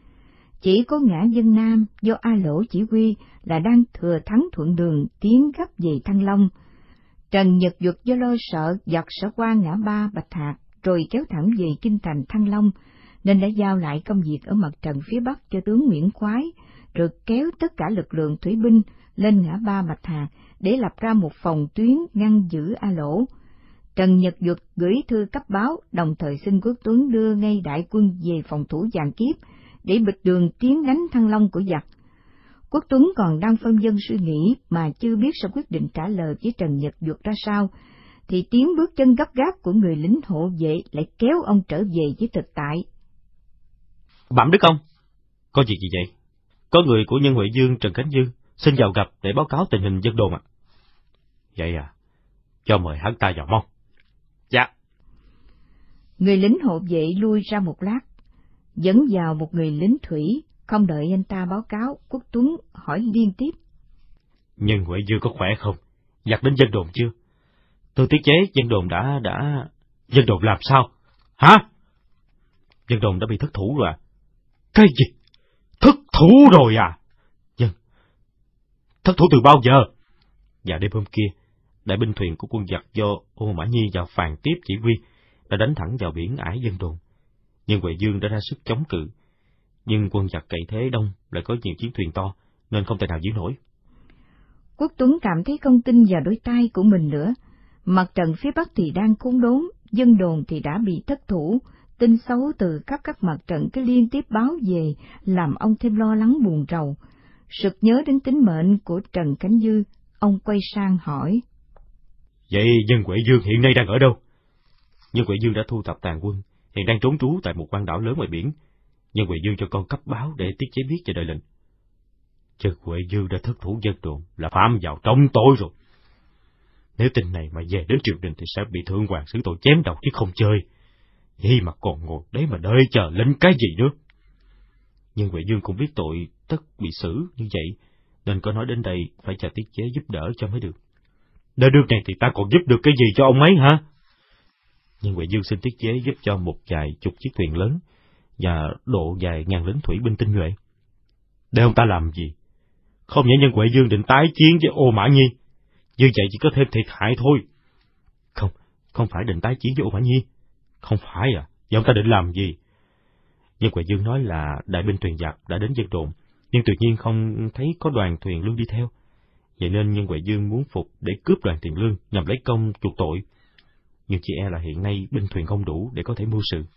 Chỉ có ngã Dân Nam do A Lỗ chỉ huy là đang thừa thắng thuận đường tiến gấp về Thăng Long. Trần Nhật Duật do lo sợ giặc sẽ qua ngã ba Bạch Hạc rồi kéo thẳng về kinh thành Thăng Long, nên đã giao lại công việc ở mặt trận phía Bắc cho tướng Nguyễn Khoái, rồi kéo tất cả lực lượng thủy binh lên ngã ba Bạch Hạc để lập ra một phòng tuyến ngăn giữ A Lỗ. Trần Nhật Duật gửi thư cấp báo, đồng thời xin Quốc Tuấn đưa ngay đại quân về phòng thủ Vạn Kiếp để bịt đường tiến đánh Thăng Long của giặc. Quốc Tuấn còn đang phân vân suy nghĩ mà chưa biết sẽ quyết định trả lời với Trần Nhật Duật ra sao, thì tiếng bước chân gấp gáp của người lính hộ vệ lại kéo ông trở về với thực tại. Bẩm Đức Ông, có việc gì vậy? Có người của Nhân Huệ Dương Trần Khánh Dư xin vào gặp để báo cáo tình hình dân đồn ạ. À? Vậy à, cho mời hắn ta vào mong. Dạ. Người lính hộ vệ lui ra một lát, dẫn vào một người lính thủy. Không đợi anh ta báo cáo, Quốc Tuấn hỏi liên tiếp: Nhân Huệ Dương có khỏe không? Giặc đến dân đồn chưa? Tôi tiết chế, dân đồn đã... đã... Dân đồn làm sao? Hả? Dân đồn đã bị thất thủ rồi à? Cái gì? Thất thủ rồi à? Dân... Thất thủ từ bao giờ? Và đêm hôm kia, đại binh thuyền của quân giặc do Ô Mã Nhi và Phàn Tiếp chỉ huy đã đánh thẳng vào biển ải dân đồn. Nhân Huệ Dương đã ra sức chống cự, nhưng quân giặc cậy thế đông, lại có nhiều chiến thuyền to, nên không thể nào giữ nổi. Quốc Tuấn cảm thấy không tin vào đôi tai của mình nữa. Mặt trận phía Bắc thì đang khốn đốn, dân đồn thì đã bị thất thủ. Tin xấu từ khắp các mặt trận cứ liên tiếp báo về, làm ông thêm lo lắng buồn rầu. Sực nhớ đến tính mệnh của Trần Khánh Dư, ông quay sang hỏi: Vậy Nhân Huệ Dương hiện nay đang ở đâu? Nhân Huệ Dương đã thu thập tàn quân, hiện đang trốn trú tại một quan đảo lớn ngoài biển. Nhân Huệ Dương cho con cấp báo để tiết chế biết cho đợi lệnh. Nhân Huệ Dương đã thất thủ dân đồn, là phạm vào trọng tội rồi. Nếu tin này mà về đến triều đình thì sẽ bị thượng hoàng xử tội chém đầu chứ không chơi. Vậy mà còn ngồi đấy mà đợi chờ lệnh cái gì nữa. Nhưng Huệ Dương cũng biết tội tất bị xử như vậy, nên có nói đến đây phải chờ tiết chế giúp đỡ cho mới được. Đời nước này thì ta còn giúp được cái gì cho ông ấy hả? Nhưng Huệ Dương xin tiết chế giúp cho một vài chục chiếc thuyền lớn và độ vài ngàn lính thủy binh tinh nhuệ. Để ông ta làm gì? Không nhẽ Nhân Huệ Dương định tái chiến với Ô Mã Nhi, như vậy chỉ có thêm thiệt hại thôi. Không, không phải định tái chiến với Ô Mã Nhi. Không phải à? Vậy ông ta định làm gì? Nhân Huệ Dương nói là đại binh thuyền giặc đã đến dân đồn, nhưng tuyệt nhiên không thấy có đoàn thuyền lương đi theo. Vậy nên Nhân Huệ Dương muốn phục để cướp đoàn tiền lương nhằm lấy công chuộc tội. Nhưng chỉ e là hiện nay binh thuyền không đủ để có thể mưu sự.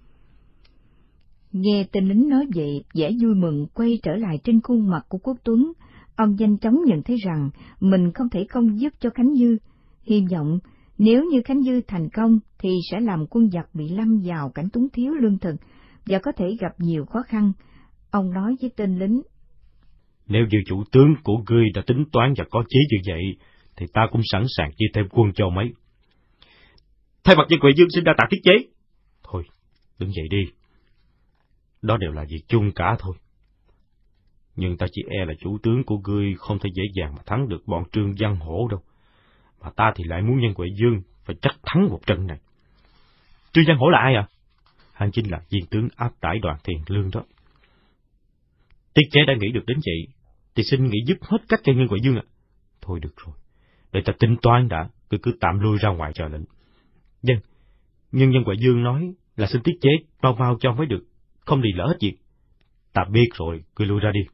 Nghe tên lính nói vậy, vẻ vui mừng quay trở lại trên khuôn mặt của Quốc Tuấn. Ông nhanh chóng nhận thấy rằng mình không thể không giúp cho Khánh Dư. Hy vọng nếu như Khánh Dư thành công thì sẽ làm quân giặc bị lâm vào cảnh túng thiếu lương thực và có thể gặp nhiều khó khăn. Ông nói với tên lính: Nếu như chủ tướng của ngươi đã tính toán và có chí như vậy, thì ta cũng sẵn sàng chia thêm quân cho mấy. Thay mặt Nhân Huệ Dương xin đa tạ tiết chế. Thôi, đứng dậy đi. Đó đều là việc chung cả thôi. Nhưng ta chỉ e là chủ tướng của ngươi không thể dễ dàng mà thắng được bọn Trương Văn Hổ đâu. Mà ta thì lại muốn Nhân Huệ Dương phải chắc thắng một trận này. Trương Văn Hổ là ai à? Hắn chính là viên tướng áp tải đoàn tiền lương đó. Tiết chế đã nghĩ được đến vậy, thì xin nghĩ giúp hết cách cho Nhân Huệ Dương ạ. À? Thôi được rồi, để ta tính toán đã, cứ cứ tạm lui ra ngoài chờ lệnh. Dân, nhưng Nhân Huệ Dương nói là xin tiết chế mau mau cho mới được, không đi lỡ hết việc. Ta biết rồi, cứ lui ra đi.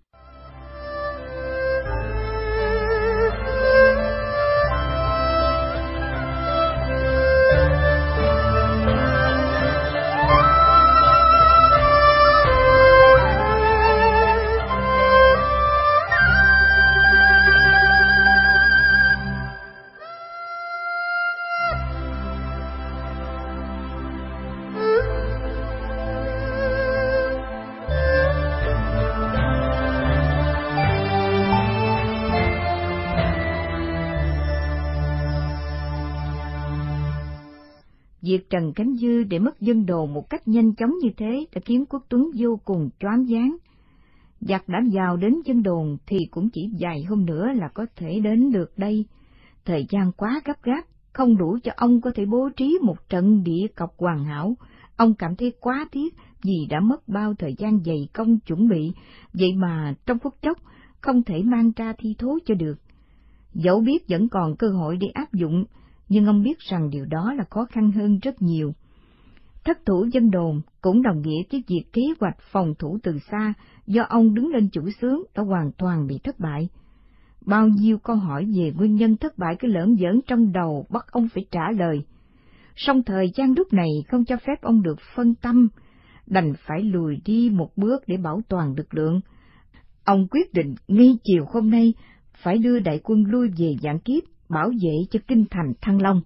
Việc Trần Khánh Dư để mất dân đồn một cách nhanh chóng như thế đã khiến Quốc Tuấn vô cùng choáng váng. Giặc đã vào đến dân đồn thì cũng chỉ vài hôm nữa là có thể đến được đây. Thời gian quá gấp gáp, không đủ cho ông có thể bố trí một trận địa cọc hoàn hảo. Ông cảm thấy quá tiếc vì đã mất bao thời gian dày công chuẩn bị, vậy mà trong phút chốc không thể mang ra thi thố cho được. Dẫu biết vẫn còn cơ hội để áp dụng, nhưng ông biết rằng điều đó là khó khăn hơn rất nhiều. Thất thủ dân đồn cũng đồng nghĩa với việc kế hoạch phòng thủ từ xa do ông đứng lên chủ xướng đã hoàn toàn bị thất bại. Bao nhiêu câu hỏi về nguyên nhân thất bại cứ lởn vởn trong đầu bắt ông phải trả lời. Song thời gian lúc này không cho phép ông được phân tâm, đành phải lùi đi một bước để bảo toàn lực lượng. Ông quyết định ngay chiều hôm nay phải đưa đại quân lui về Vạn Kiếp, bảo vệ cho kinh thành Thăng Long.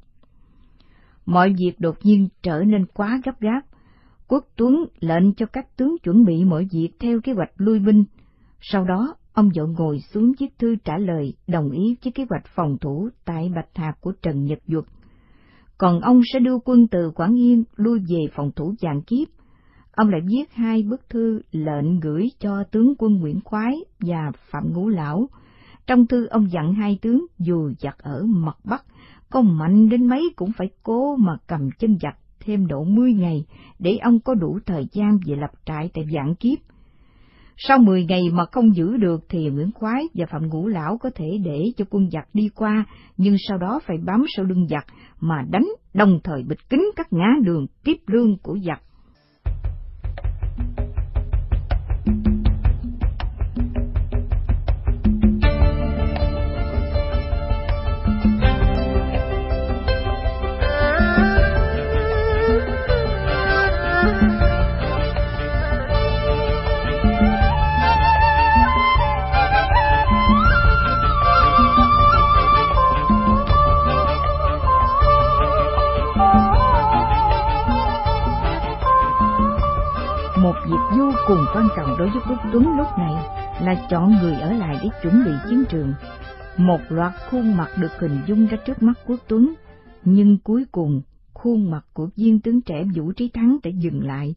Mọi việc đột nhiên trở nên quá gấp gáp. Quốc Tuấn lệnh cho các tướng chuẩn bị mọi việc theo kế hoạch lui binh. Sau đó, ông dọn ngồi xuống viết thư trả lời đồng ý với kế hoạch phòng thủ tại Bạch Hạc của Trần Nhật Duật. Còn ông sẽ đưa quân từ Quảng Yên lui về phòng thủ Vạn Kiếp. Ông lại viết hai bức thư lệnh gửi cho tướng quân Nguyễn Khoái và Phạm Ngũ Lão. Trong thư ông dặn hai tướng dù giặc ở mặt Bắc, có mạnh đến mấy cũng phải cố mà cầm chân giặc thêm độ mười ngày để ông có đủ thời gian về lập trại tại Vạn Kiếp. Sau mười ngày mà không giữ được thì Nguyễn Khoái và Phạm Ngũ Lão có thể để cho quân giặc đi qua, nhưng sau đó phải bám sau lưng giặc mà đánh, đồng thời bịt kín các ngã đường tiếp lương của giặc. Một việc vô cùng quan trọng đối với Quốc Tuấn lúc này là chọn người ở lại để chuẩn bị chiến trường. Một loạt khuôn mặt được hình dung ra trước mắt Quốc Tuấn, nhưng cuối cùng khuôn mặt của viên tướng trẻ Vũ Trí Thắng đã dừng lại.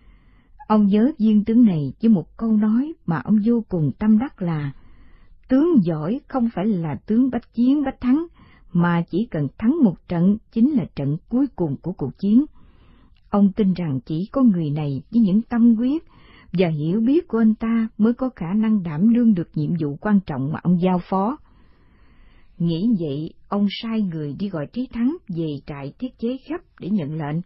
Ông nhớ viên tướng này với một câu nói mà ông vô cùng tâm đắc là: tướng giỏi không phải là tướng bách chiến bách thắng, mà chỉ cần thắng một trận chính là trận cuối cùng của cuộc chiến. Ông tin rằng chỉ có người này với những tâm huyết và hiểu biết của anh ta mới có khả năng đảm đương được nhiệm vụ quan trọng mà ông giao phó. Nghĩ vậy, ông sai người đi gọi Trí Thắng về trại thiết chế gấp để nhận lệnh.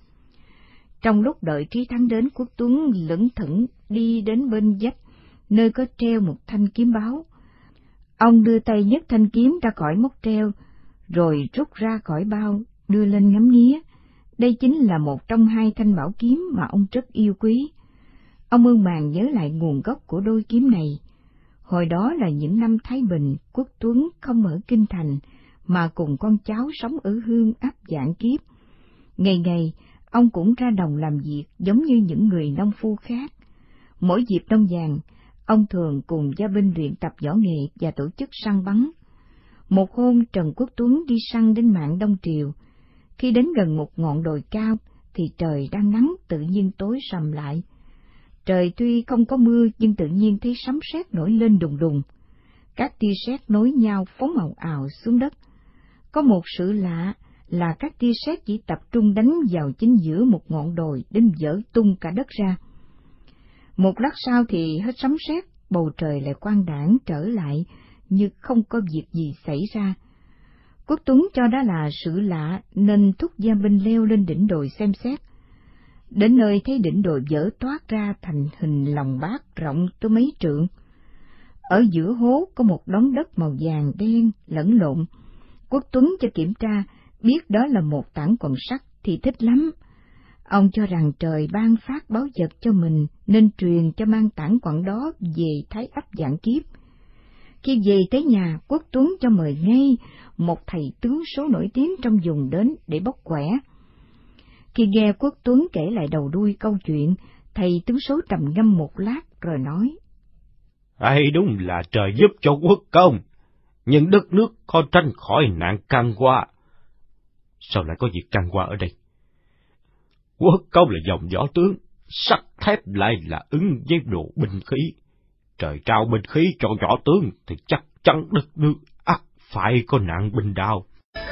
Trong lúc đợi Trí Thắng đến, Quốc Tuấn lững thững đi đến bên vách, nơi có treo một thanh kiếm báo. Ông đưa tay nhấc thanh kiếm ra khỏi móc treo, rồi rút ra khỏi bao, đưa lên ngắm nghía. Đây chính là một trong hai thanh bảo kiếm mà ông rất yêu quý. Ông mơn màn nhớ lại nguồn gốc của đôi kiếm này. Hồi đó là những năm Thái Bình, Quốc Tuấn không ở Kinh Thành, mà cùng con cháu sống ở Hương ấp Vạn Kiếp. Ngày ngày, ông cũng ra đồng làm việc giống như những người nông phu khác. Mỗi dịp đông vàng, ông thường cùng gia binh luyện tập võ nghệ và tổ chức săn bắn. Một hôm, Trần Quốc Tuấn đi săn đến mạn Đông Triều. Khi đến gần một ngọn đồi cao, thì trời đang nắng tự nhiên tối sầm lại. Trời tuy không có mưa nhưng tự nhiên thấy sấm sét nổi lên đùng đùng. Các tia sét nối nhau phóng ào ào xuống đất. Có một sự lạ là các tia sét chỉ tập trung đánh vào chính giữa một ngọn đồi đến vỡ tung cả đất ra. Một lát sau thì hết sấm sét, bầu trời lại quang đãng trở lại như không có việc gì xảy ra. Quốc Tuấn cho đó là sự lạ nên thúc gia binh leo lên đỉnh đồi xem xét. Đến nơi thấy đỉnh đồi vỡ toát ra thành hình lòng bát rộng tới mấy trượng. Ở giữa hố có một đống đất màu vàng đen lẫn lộn. Quốc Tuấn cho kiểm tra, biết đó là một tảng quặng sắt thì thích lắm. Ông cho rằng trời ban phát báu vật cho mình nên truyền cho mang tảng quặng đó về Thái ấp Vạn Kiếp. Khi về tới nhà, Quốc Tuấn cho mời ngay một thầy tướng số nổi tiếng trong vùng đến để bóc quẻ. Khi nghe Quốc Tuấn kể lại đầu đuôi câu chuyện, thầy tướng số trầm ngâm một lát rồi nói: Ấy đúng là trời giúp cho quốc công, nhưng đất nước khó tránh khỏi nạn can qua. Sao lại có việc can qua ở đây? Quốc công là dòng võ tướng, sắt thép lại là ứng với đồ binh khí. Trời trao binh khí cho võ tướng thì chắc chắn đất nước ắt phải có nạn binh đao.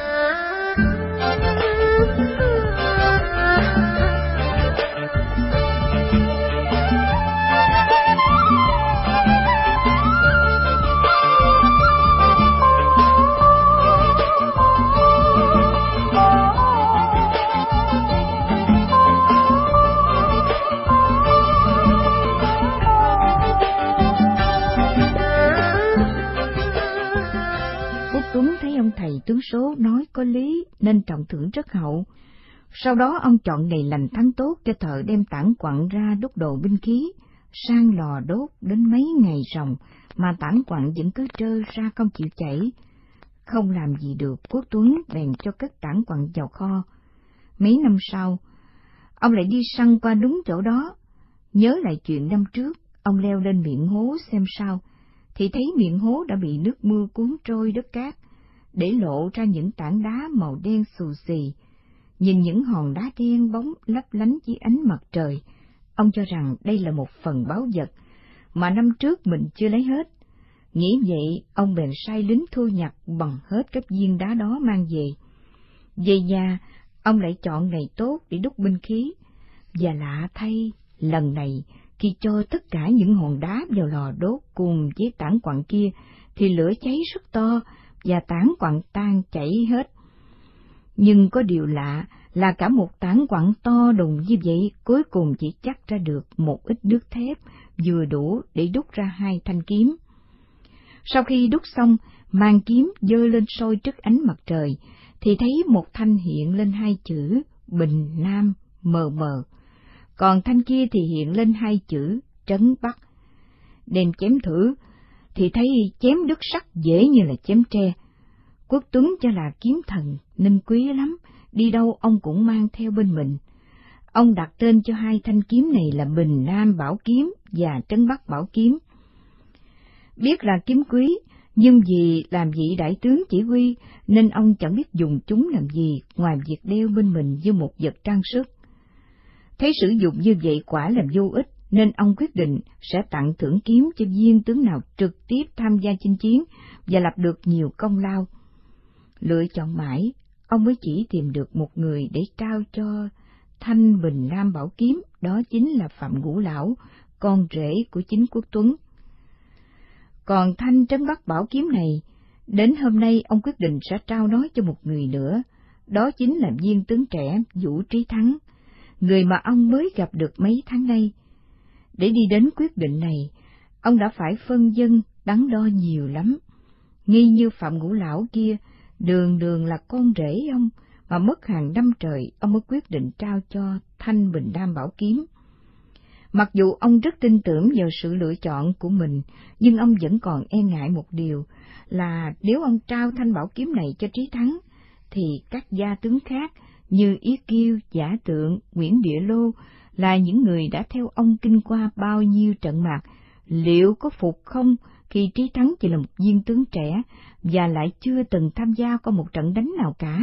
Thầy tướng số nói có lý nên trọng thưởng rất hậu. Sau đó ông chọn ngày lành tháng tốt cho thợ đem tảng quặng ra đúc đồ binh khí, sang lò đốt đến mấy ngày ròng mà tảng quặng vẫn cứ trơ ra không chịu chảy. Không làm gì được, Quốc Tuấn bèn cho cất tảng quặng vào kho. Mấy năm sau, ông lại đi săn qua đúng chỗ đó. Nhớ lại chuyện năm trước, ông leo lên miệng hố xem sao, thì thấy miệng hố đã bị nước mưa cuốn trôi đất cát, để lộ ra những tảng đá màu đen xù xì. Nhìn những hòn đá đen bóng lấp lánh dưới ánh mặt trời, ông cho rằng đây là một phần báu vật mà năm trước mình chưa lấy hết. Nghĩ vậy, ông bèn sai lính thu nhặt bằng hết các viên đá đó mang về. Về nhà, ông lại chọn ngày tốt để đúc binh khí, và lạ thay, lần này khi cho tất cả những hòn đá vào lò đốt cùng với tảng quặng kia, thì lửa cháy rất to và tảng quặng tan chảy hết. Nhưng có điều lạ là cả một tảng quặng to đùng như vậy cuối cùng chỉ chắc ra được một ít nước thép vừa đủ để đúc ra hai thanh kiếm. Sau khi đúc xong, mang kiếm giơ lên soi trước ánh mặt trời, thì thấy một thanh hiện lên hai chữ Bình Nam mờ mờ, còn thanh kia thì hiện lên hai chữ Trấn Bắc. Đem chém thử, thì thấy chém đứt sắt dễ như là chém tre. Quốc Tuấn cho là kiếm thần nên quý lắm, đi đâu ông cũng mang theo bên mình. Ông đặt tên cho hai thanh kiếm này là Bình Nam Bảo Kiếm và Trấn Bắc Bảo Kiếm. Biết là kiếm quý, nhưng vì làm vị đại tướng chỉ huy nên ông chẳng biết dùng chúng làm gì ngoài việc đeo bên mình như một vật trang sức. Thấy sử dụng như vậy quả làm vô ích, nên ông quyết định sẽ tặng thưởng kiếm cho viên tướng nào trực tiếp tham gia chinh chiến và lập được nhiều công lao. Lựa chọn mãi, ông mới chỉ tìm được một người để trao cho thanh Bình Nam Bảo Kiếm, đó chính là Phạm Ngũ Lão, con rể của Chính Quốc Tuấn. Còn thanh Trấn Bắc Bảo Kiếm này, đến hôm nay ông quyết định sẽ trao nó cho một người nữa, đó chính là viên tướng trẻ Vũ Trí Thắng, người mà ông mới gặp được mấy tháng nay. Để đi đến quyết định này, ông đã phải phân vân đắn đo nhiều lắm. Nghi như Phạm Ngũ Lão kia, đường đường là con rể ông, mà mất hàng năm trời ông mới quyết định trao cho thanh Bình Nam Bảo Kiếm. Mặc dù ông rất tin tưởng vào sự lựa chọn của mình, nhưng ông vẫn còn e ngại một điều là nếu ông trao thanh bảo kiếm này cho Trí Thắng, thì các gia tướng khác như Yết Kiêu, Giả Tượng, Nguyễn Địa Lô là những người đã theo ông kinh qua bao nhiêu trận mạc, liệu có phục không khi Trí Thắng chỉ là một viên tướng trẻ và lại chưa từng tham gia qua một trận đánh nào cả.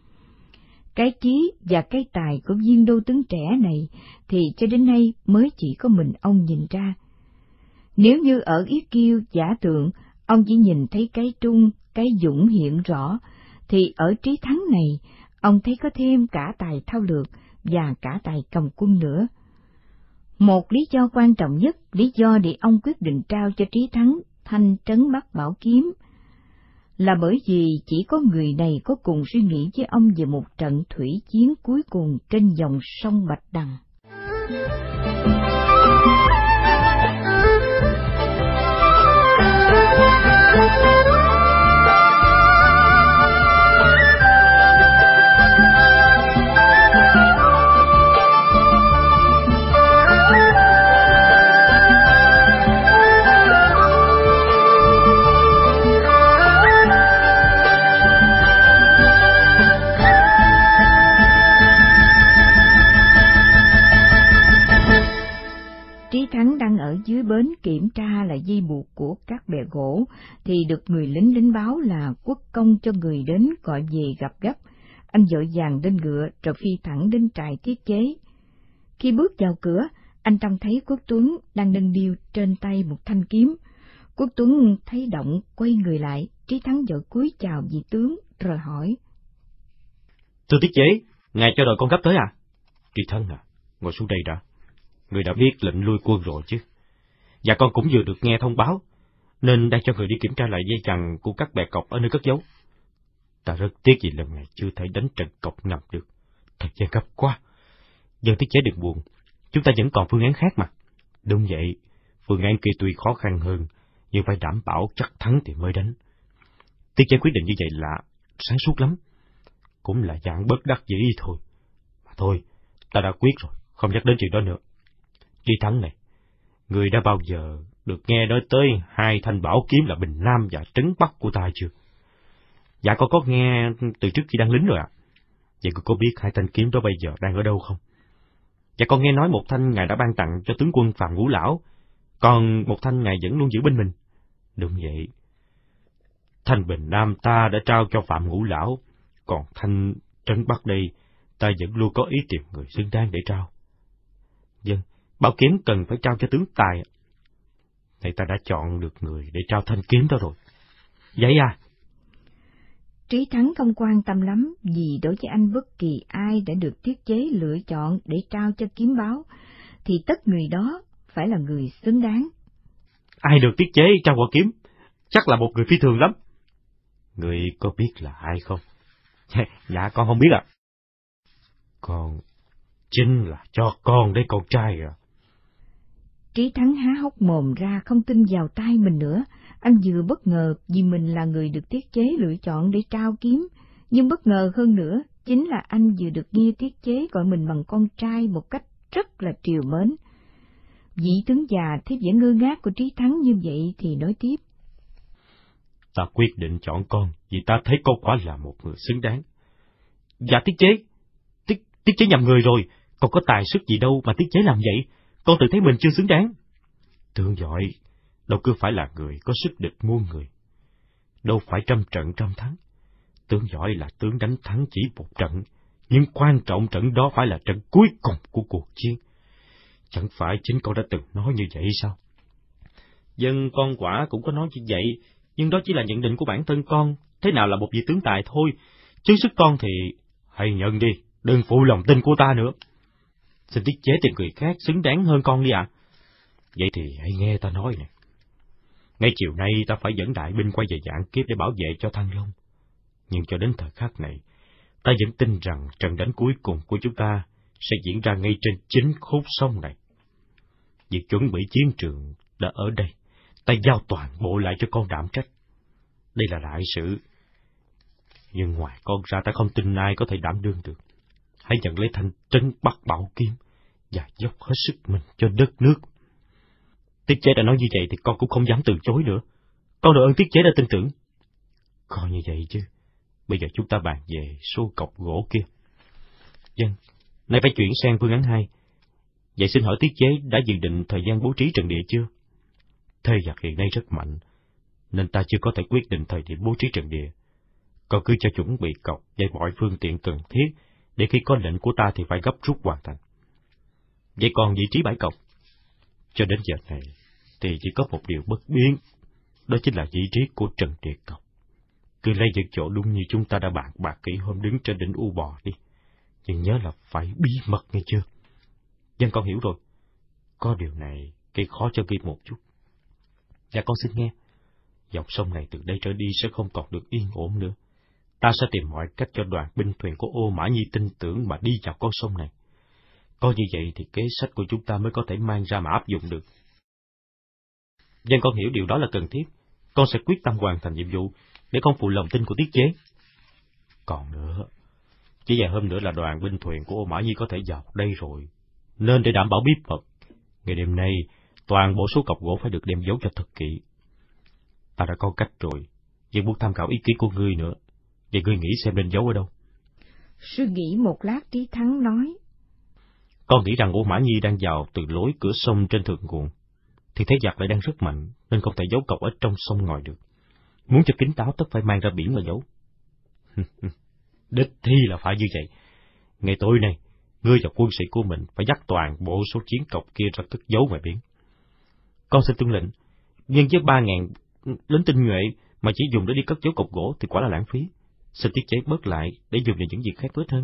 Cái trí và cái tài của viên đô tướng trẻ này thì cho đến nay mới chỉ có mình ông nhìn ra. Nếu như ở Yết Kiêu, Giả Tượng, ông chỉ nhìn thấy cái trung, cái dũng hiện rõ, thì ở Trí Thắng này, ông thấy có thêm cả tài thao lược và cả tài cầm quân nữa. Một lý do quan trọng nhất, lý do để ông quyết định trao cho Trí Thắng thanh Trấn Bắc Bảo Kiếm, là bởi vì chỉ có người này có cùng suy nghĩ với ông về một trận thủy chiến cuối cùng trên dòng sông Bạch Đằng. Trí Thắng đang ở dưới bến kiểm tra là dây buộc của các bè gỗ, thì được người lính lính báo là Quốc Công cho người đến gọi về gặp gấp. Anh vội vàng lên ngựa rồi phi thẳng đến trại thiết chế. Khi bước vào cửa, anh trông thấy Quốc Tuấn đang nâng niu trên tay một thanh kiếm. Quốc Tuấn thấy động quay người lại, Trí Thắng vội cúi chào vị tướng rồi hỏi: Thưa tiết chế, ngài cho đội con gấp tới à? Trí Thắng à, ngồi xuống đây đã. Người đã biết lệnh lui quân rồi chứ. Và con cũng vừa được nghe thông báo, nên đang cho người đi kiểm tra lại dây chằng của các bè cọc ở nơi cất giấu. Ta rất tiếc vì lần này chưa thể đánh trận cọc ngầm được. Thật ra gấp quá. Dân tiết chế đừng buồn, chúng ta vẫn còn phương án khác mà. Đúng vậy, phương án kia tuy khó khăn hơn, nhưng phải đảm bảo chắc thắng thì mới đánh. Tiết chế quyết định như vậy là sáng suốt lắm. Cũng là dạng bất đắc dĩ thôi. Mà thôi, ta đã quyết rồi, không nhắc đến chuyện đó nữa. Trí Thắng này, người đã bao giờ được nghe nói tới hai thanh bảo kiếm là Bình Nam và Trấn Bắc của ta chưa? Dạ con có nghe từ trước khi đang lính rồi ạ. À. Vậy cô có biết hai thanh kiếm đó bây giờ đang ở đâu không? Dạ con nghe nói một thanh ngài đã ban tặng cho tướng quân Phạm Ngũ Lão, còn một thanh ngài vẫn luôn giữ bên mình. Đúng vậy. Thanh Bình Nam ta đã trao cho Phạm Ngũ Lão, còn thanh Trấn Bắc đây ta vẫn luôn có ý tìm người xứng đáng để trao. Vâng, bảo kiếm cần phải trao cho tướng tài. Này ta đã chọn được người để trao thanh kiếm đó rồi. Vậy à? Trí Thắng không quan tâm lắm, vì đối với anh bất kỳ ai đã được tiết chế lựa chọn để trao cho kiếm báo, thì tất người đó phải là người xứng đáng. Ai được tiết chế trao quả kiếm, chắc là một người phi thường lắm. Người có biết là ai không? Dạ con không biết ạ. À. Con chính là cho con đấy con trai à. Trí Thắng há hốc mồm ra không tin vào tai mình nữa. Anh vừa bất ngờ vì mình là người được tiết chế lựa chọn để trao kiếm, nhưng bất ngờ hơn nữa chính là anh vừa được nghe tiết chế gọi mình bằng con trai một cách rất là trìu mến. Vị tướng già thấy vẻ ngơ ngác của Trí Thắng như vậy thì nói tiếp: Ta quyết định chọn con vì ta thấy con quả là một người xứng đáng. Dạ tiết chế, tiết, tiết chế nhầm người rồi, Con có tài sức gì đâu mà tiết chế làm vậy, con tự thấy mình chưa xứng đáng. Tướng giỏi, đâu cứ phải là người có sức địch muôn người. Đâu phải trăm trận trăm thắng. Tướng giỏi là tướng đánh thắng chỉ một trận, nhưng quan trọng trận đó phải là trận cuối cùng của cuộc chiến. Chẳng phải chính con đã từng nói như vậy sao? Dân con quả cũng có nói như vậy, nhưng đó chỉ là nhận định của bản thân con, thế nào là một vị tướng tài thôi, chứ sức con thì hãy nhận đi, đừng phụ lòng tin của ta nữa. Xin tiết chế tìm người khác xứng đáng hơn con đi ạ. À. Vậy thì hãy nghe ta nói nè. Ngay chiều nay ta phải dẫn đại binh quay về Vạn Kiếp để bảo vệ cho Thăng Long. Nhưng cho đến thời khắc này, ta vẫn tin rằng trận đánh cuối cùng của chúng ta sẽ diễn ra ngay trên chính khúc sông này. Việc chuẩn bị chiến trường đã ở đây, ta giao toàn bộ lại cho con đảm trách. Đây là đại sự, nhưng ngoài con ra ta không tin ai có thể đảm đương được. Hãy nhận lấy thanh trấn Bắc Bảo Kiếm và dốc hết sức mình cho đất nước. Tiết chế đã nói như vậy thì con cũng không dám từ chối nữa. Con đội ơn tiết chế đã tin tưởng. Coi như vậy chứ. Bây giờ chúng ta bàn về số cọc gỗ kia. Dân, nay phải chuyển sang phương án hai. Vậy xin hỏi tiết chế đã dự định thời gian bố trí trận địa chưa? Thê giặc hiện nay rất mạnh, nên ta chưa có thể quyết định thời điểm bố trí trận địa. Con cứ cho chuẩn bị cọc và mọi phương tiện cần thiết, để khi có lệnh của ta thì phải gấp rút hoàn thành. Vậy còn vị trí bãi cọc? Cho đến giờ này thì chỉ có một điều bất biến, đó chính là vị trí của trận địa cọc. Cứ lấy những chỗ đúng như chúng ta đã bàn bạc kỹ hôm đứng trên đỉnh U Bò đi, nhưng nhớ là phải bí mật nghe chưa? Dân con hiểu rồi. Có điều này gây khó cho Ghi một chút. Dạ con xin nghe. Dòng sông này từ đây trở đi sẽ không còn được yên ổn nữa. Ta sẽ tìm mọi cách cho đoàn binh thuyền của Ô Mã Nhi tin tưởng mà đi vào con sông này. Có như vậy thì kế sách của chúng ta mới có thể mang ra mà áp dụng được. Dân con hiểu điều đó là cần thiết. Con sẽ quyết tâm hoàn thành nhiệm vụ để không phụ lòng tin của tiết chế. Còn nữa, chỉ vài hôm nữa là đoàn binh thuyền của Ô Mã Nhi có thể vào đây rồi, nên để đảm bảo bí mật, ngày đêm nay toàn bộ số cọc gỗ phải được đem giấu cho thật kỹ. Ta đã có cách rồi, nhưng muốn tham khảo ý kiến của ngươi nữa. Vậy ngươi nghĩ xem nên giấu ở đâu? Suy nghĩ một lát, Trí Thắng nói. Con nghĩ rằng Ô Mã Nhi đang vào từ lối cửa sông trên thượng nguồn, thì thế giặc lại đang rất mạnh, nên không thể giấu cọc ở trong sông ngòi được. Muốn cho kín đáo tất phải mang ra biển mà giấu. Đích thi là phải như vậy. Ngày tối nay, ngươi và quân sĩ của mình phải dắt toàn bộ số chiến cọc kia ra cất giấu ngoài biển. Con xin tuân lệnh, nhưng với ba ngàn lính tinh nhuệ mà chỉ dùng để đi cất giấu cọc gỗ thì quả là lãng phí. Xin tiết chế bớt lại để dùng vào những việc khác tốt hơn.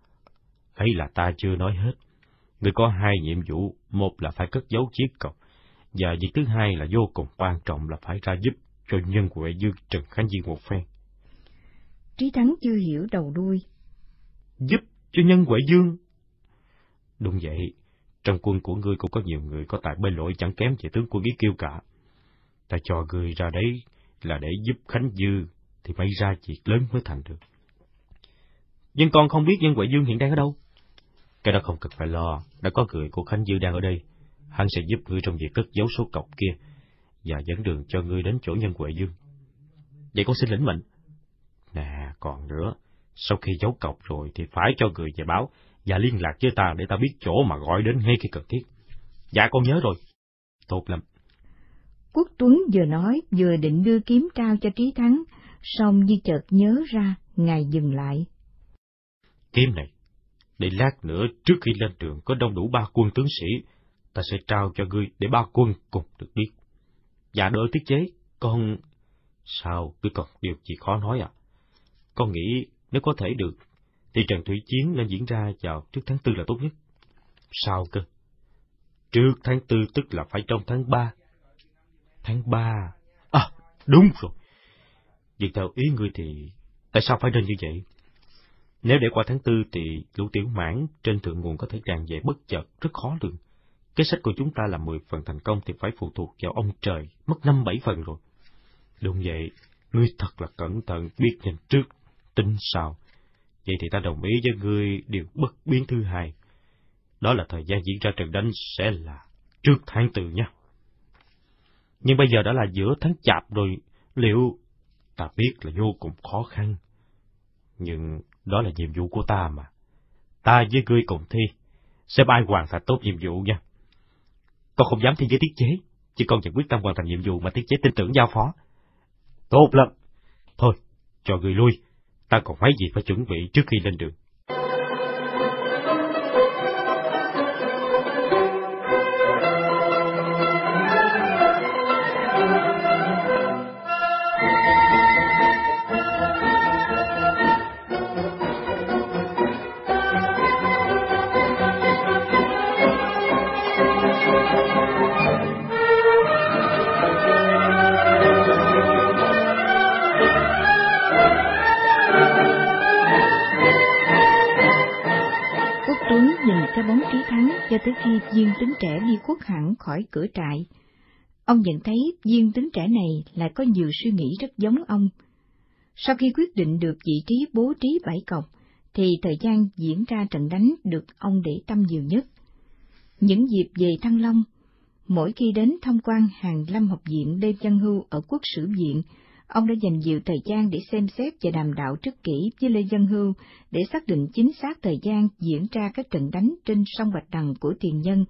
Ấy là ta chưa nói hết. Ngươi có hai nhiệm vụ, một là phải cất giấu chiến cọc, và việc thứ hai là vô cùng quan trọng là phải ra giúp cho Nhân Huệ Dương Trần Khánh Dư một phen. Trí Thắng chưa hiểu đầu đuôi. Giúp cho Nhân Huệ Dương? Đúng vậy, trong quân của ngươi cũng có nhiều người có tài bơi lội chẳng kém về tướng quân Ý Kiêu cả. Ta cho ngươi ra đấy là để giúp Khánh Dư thì may ra việc lớn mới thành được. Nhưng con không biết Nhân Huệ Dương hiện đang ở đâu. Cái đó không cần phải lo, đã có người của Khánh Dư đang ở đây. Hắn sẽ giúp ngươi trong việc cất giấu số cọc kia và dẫn đường cho ngươi đến chỗ Nhân Huệ Dương. Vậy con xin lĩnh mệnh. Nè, còn nữa, sau khi giấu cọc rồi thì phải cho người về báo và liên lạc với ta để ta biết chỗ mà gọi đến ngay khi cần thiết. Dạ con nhớ rồi. Tốt lắm. Quốc Tuấn vừa nói vừa định đưa kiếm trao cho Trí Thắng, song như chợt nhớ ra, ngài dừng lại. Kiếm này, để lát nữa trước khi lên đường có đông đủ ba quân tướng sĩ, ta sẽ trao cho ngươi để ba quân cùng được biết. Dạ đỡ tiết chế, con... Sao, cứ còn điều gì khó nói à? Con nghĩ nếu có thể được, thì trận thủy chiến nên diễn ra vào trước tháng tư là tốt nhất. Sao cơ? Trước tháng tư tức là phải trong tháng ba. Tháng ba... À, đúng rồi. Vì theo ý ngươi thì tại sao phải nên như vậy? Nếu để qua tháng tư thì lũ tiểu mãn trên thượng nguồn có thể tràn về bất chợt, rất khó lường. Cái sách của chúng ta là mười phần thành công thì phải phụ thuộc vào ông trời, mất năm bảy phần rồi. Đúng vậy, ngươi thật là cẩn thận, biết nhìn trước, tính sau. Vậy thì ta đồng ý với ngươi điều bất biến thứ hai. Đó là thời gian diễn ra trận đánh sẽ là trước tháng tư nhé. Nhưng bây giờ đã là giữa tháng Chạp rồi, liệu... Ta biết là vô cùng khó khăn. Nhưng đó là nhiệm vụ của ta mà. Ta với ngươi cùng thi. xem ai hoàn thành tốt nhiệm vụ nha. Con không dám thi với tiết chế, chứ con vẫn quyết tâm hoàn thành nhiệm vụ mà tiết chế tin tưởng giao phó. Tốt lắm. Thôi, cho người lui, ta còn mấy việc phải chuẩn bị trước khi lên đường. Theo bóng Trí Thắng cho tới khi viên tướng trẻ đi khuất hẳn khỏi cửa trại. Ông nhận thấy viên tướng trẻ này lại có nhiều suy nghĩ rất giống ông. Sau khi quyết định được vị trí bố trí bãi cọc, thì thời gian diễn ra trận đánh được ông để tâm nhiều nhất. Những dịp về Thăng Long, mỗi khi đến tham quan Hàn Lâm học viện Lê Văn Hưu ở Quốc sử viện, ông đã dành nhiều thời gian để xem xét và đàm đạo rất kỹ với Lê Văn Hưu để xác định chính xác thời gian diễn ra các trận đánh trên sông Bạch Đằng của tiền nhân.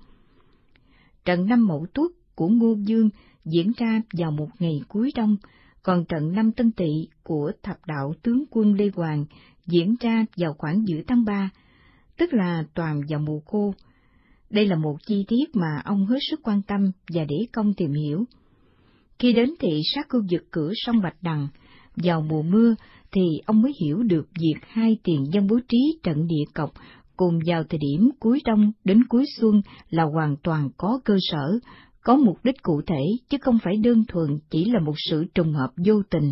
Trận năm Mậu Tuất của Ngô Dương diễn ra vào một ngày cuối đông, còn trận năm Tân Tỵ của thập đạo tướng quân Lê Hoàng diễn ra vào khoảng giữa tháng ba, tức là toàn vào mùa khô. Đây là một chi tiết mà ông hết sức quan tâm và để công tìm hiểu. Khi đến thị sát khu vực cửa sông Bạch Đằng vào mùa mưa, thì ông mới hiểu được việc hai tiền dân bố trí trận địa cọc cùng vào thời điểm cuối đông đến cuối xuân là hoàn toàn có cơ sở, có mục đích cụ thể, chứ không phải đơn thuần chỉ là một sự trùng hợp vô tình.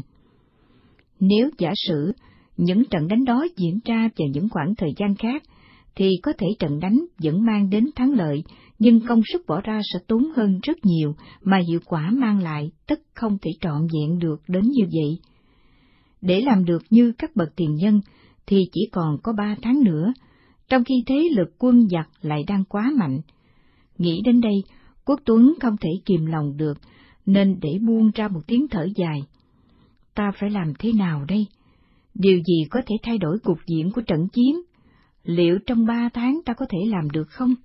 Nếu giả sử những trận đánh đó diễn ra vào những khoảng thời gian khác, thì có thể trận đánh vẫn mang đến thắng lợi, nhưng công sức bỏ ra sẽ tốn hơn rất nhiều, mà hiệu quả mang lại tất không thể trọn vẹn được đến như vậy. Để làm được như các bậc tiền nhân, thì chỉ còn có ba tháng nữa, trong khi thế lực quân giặc lại đang quá mạnh. Nghĩ đến đây, Quốc Tuấn không thể kìm lòng được, nên để buông ra một tiếng thở dài. Ta phải làm thế nào đây? Điều gì có thể thay đổi cục diện của trận chiến? Liệu trong ba tháng ta có thể làm được không?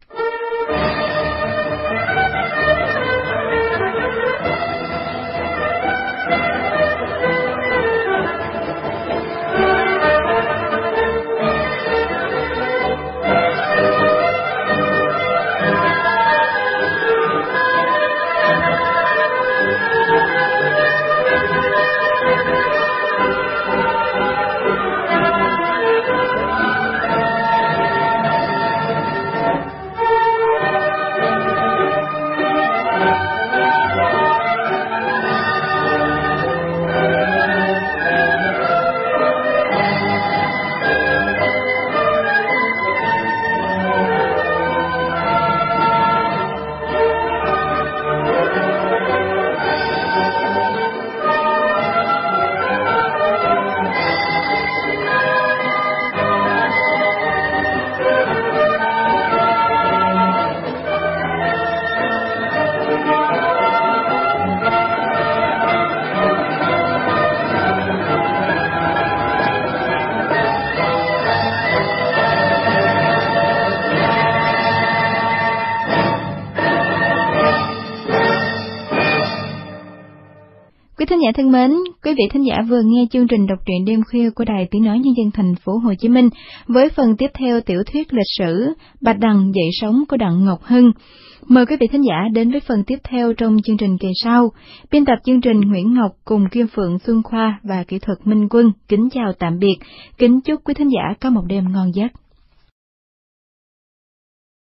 Quý thính giả thân mến, quý vị thính giả vừa nghe chương trình đọc truyện đêm khuya của Đài Tiếng nói Nhân dân thành phố Hồ Chí Minh với phần tiếp theo tiểu thuyết lịch sử Bạch Đằng dậy sóng của Đặng Ngọc Hưng. Mời quý vị thính giả đến với phần tiếp theo trong chương trình kỳ sau. Biên tập chương trình Nguyễn Ngọc cùng Kim Phượng, Xuân Khoa và kỹ thuật Minh Quân kính chào tạm biệt, kính chúc quý thính giả có một đêm ngon giấc.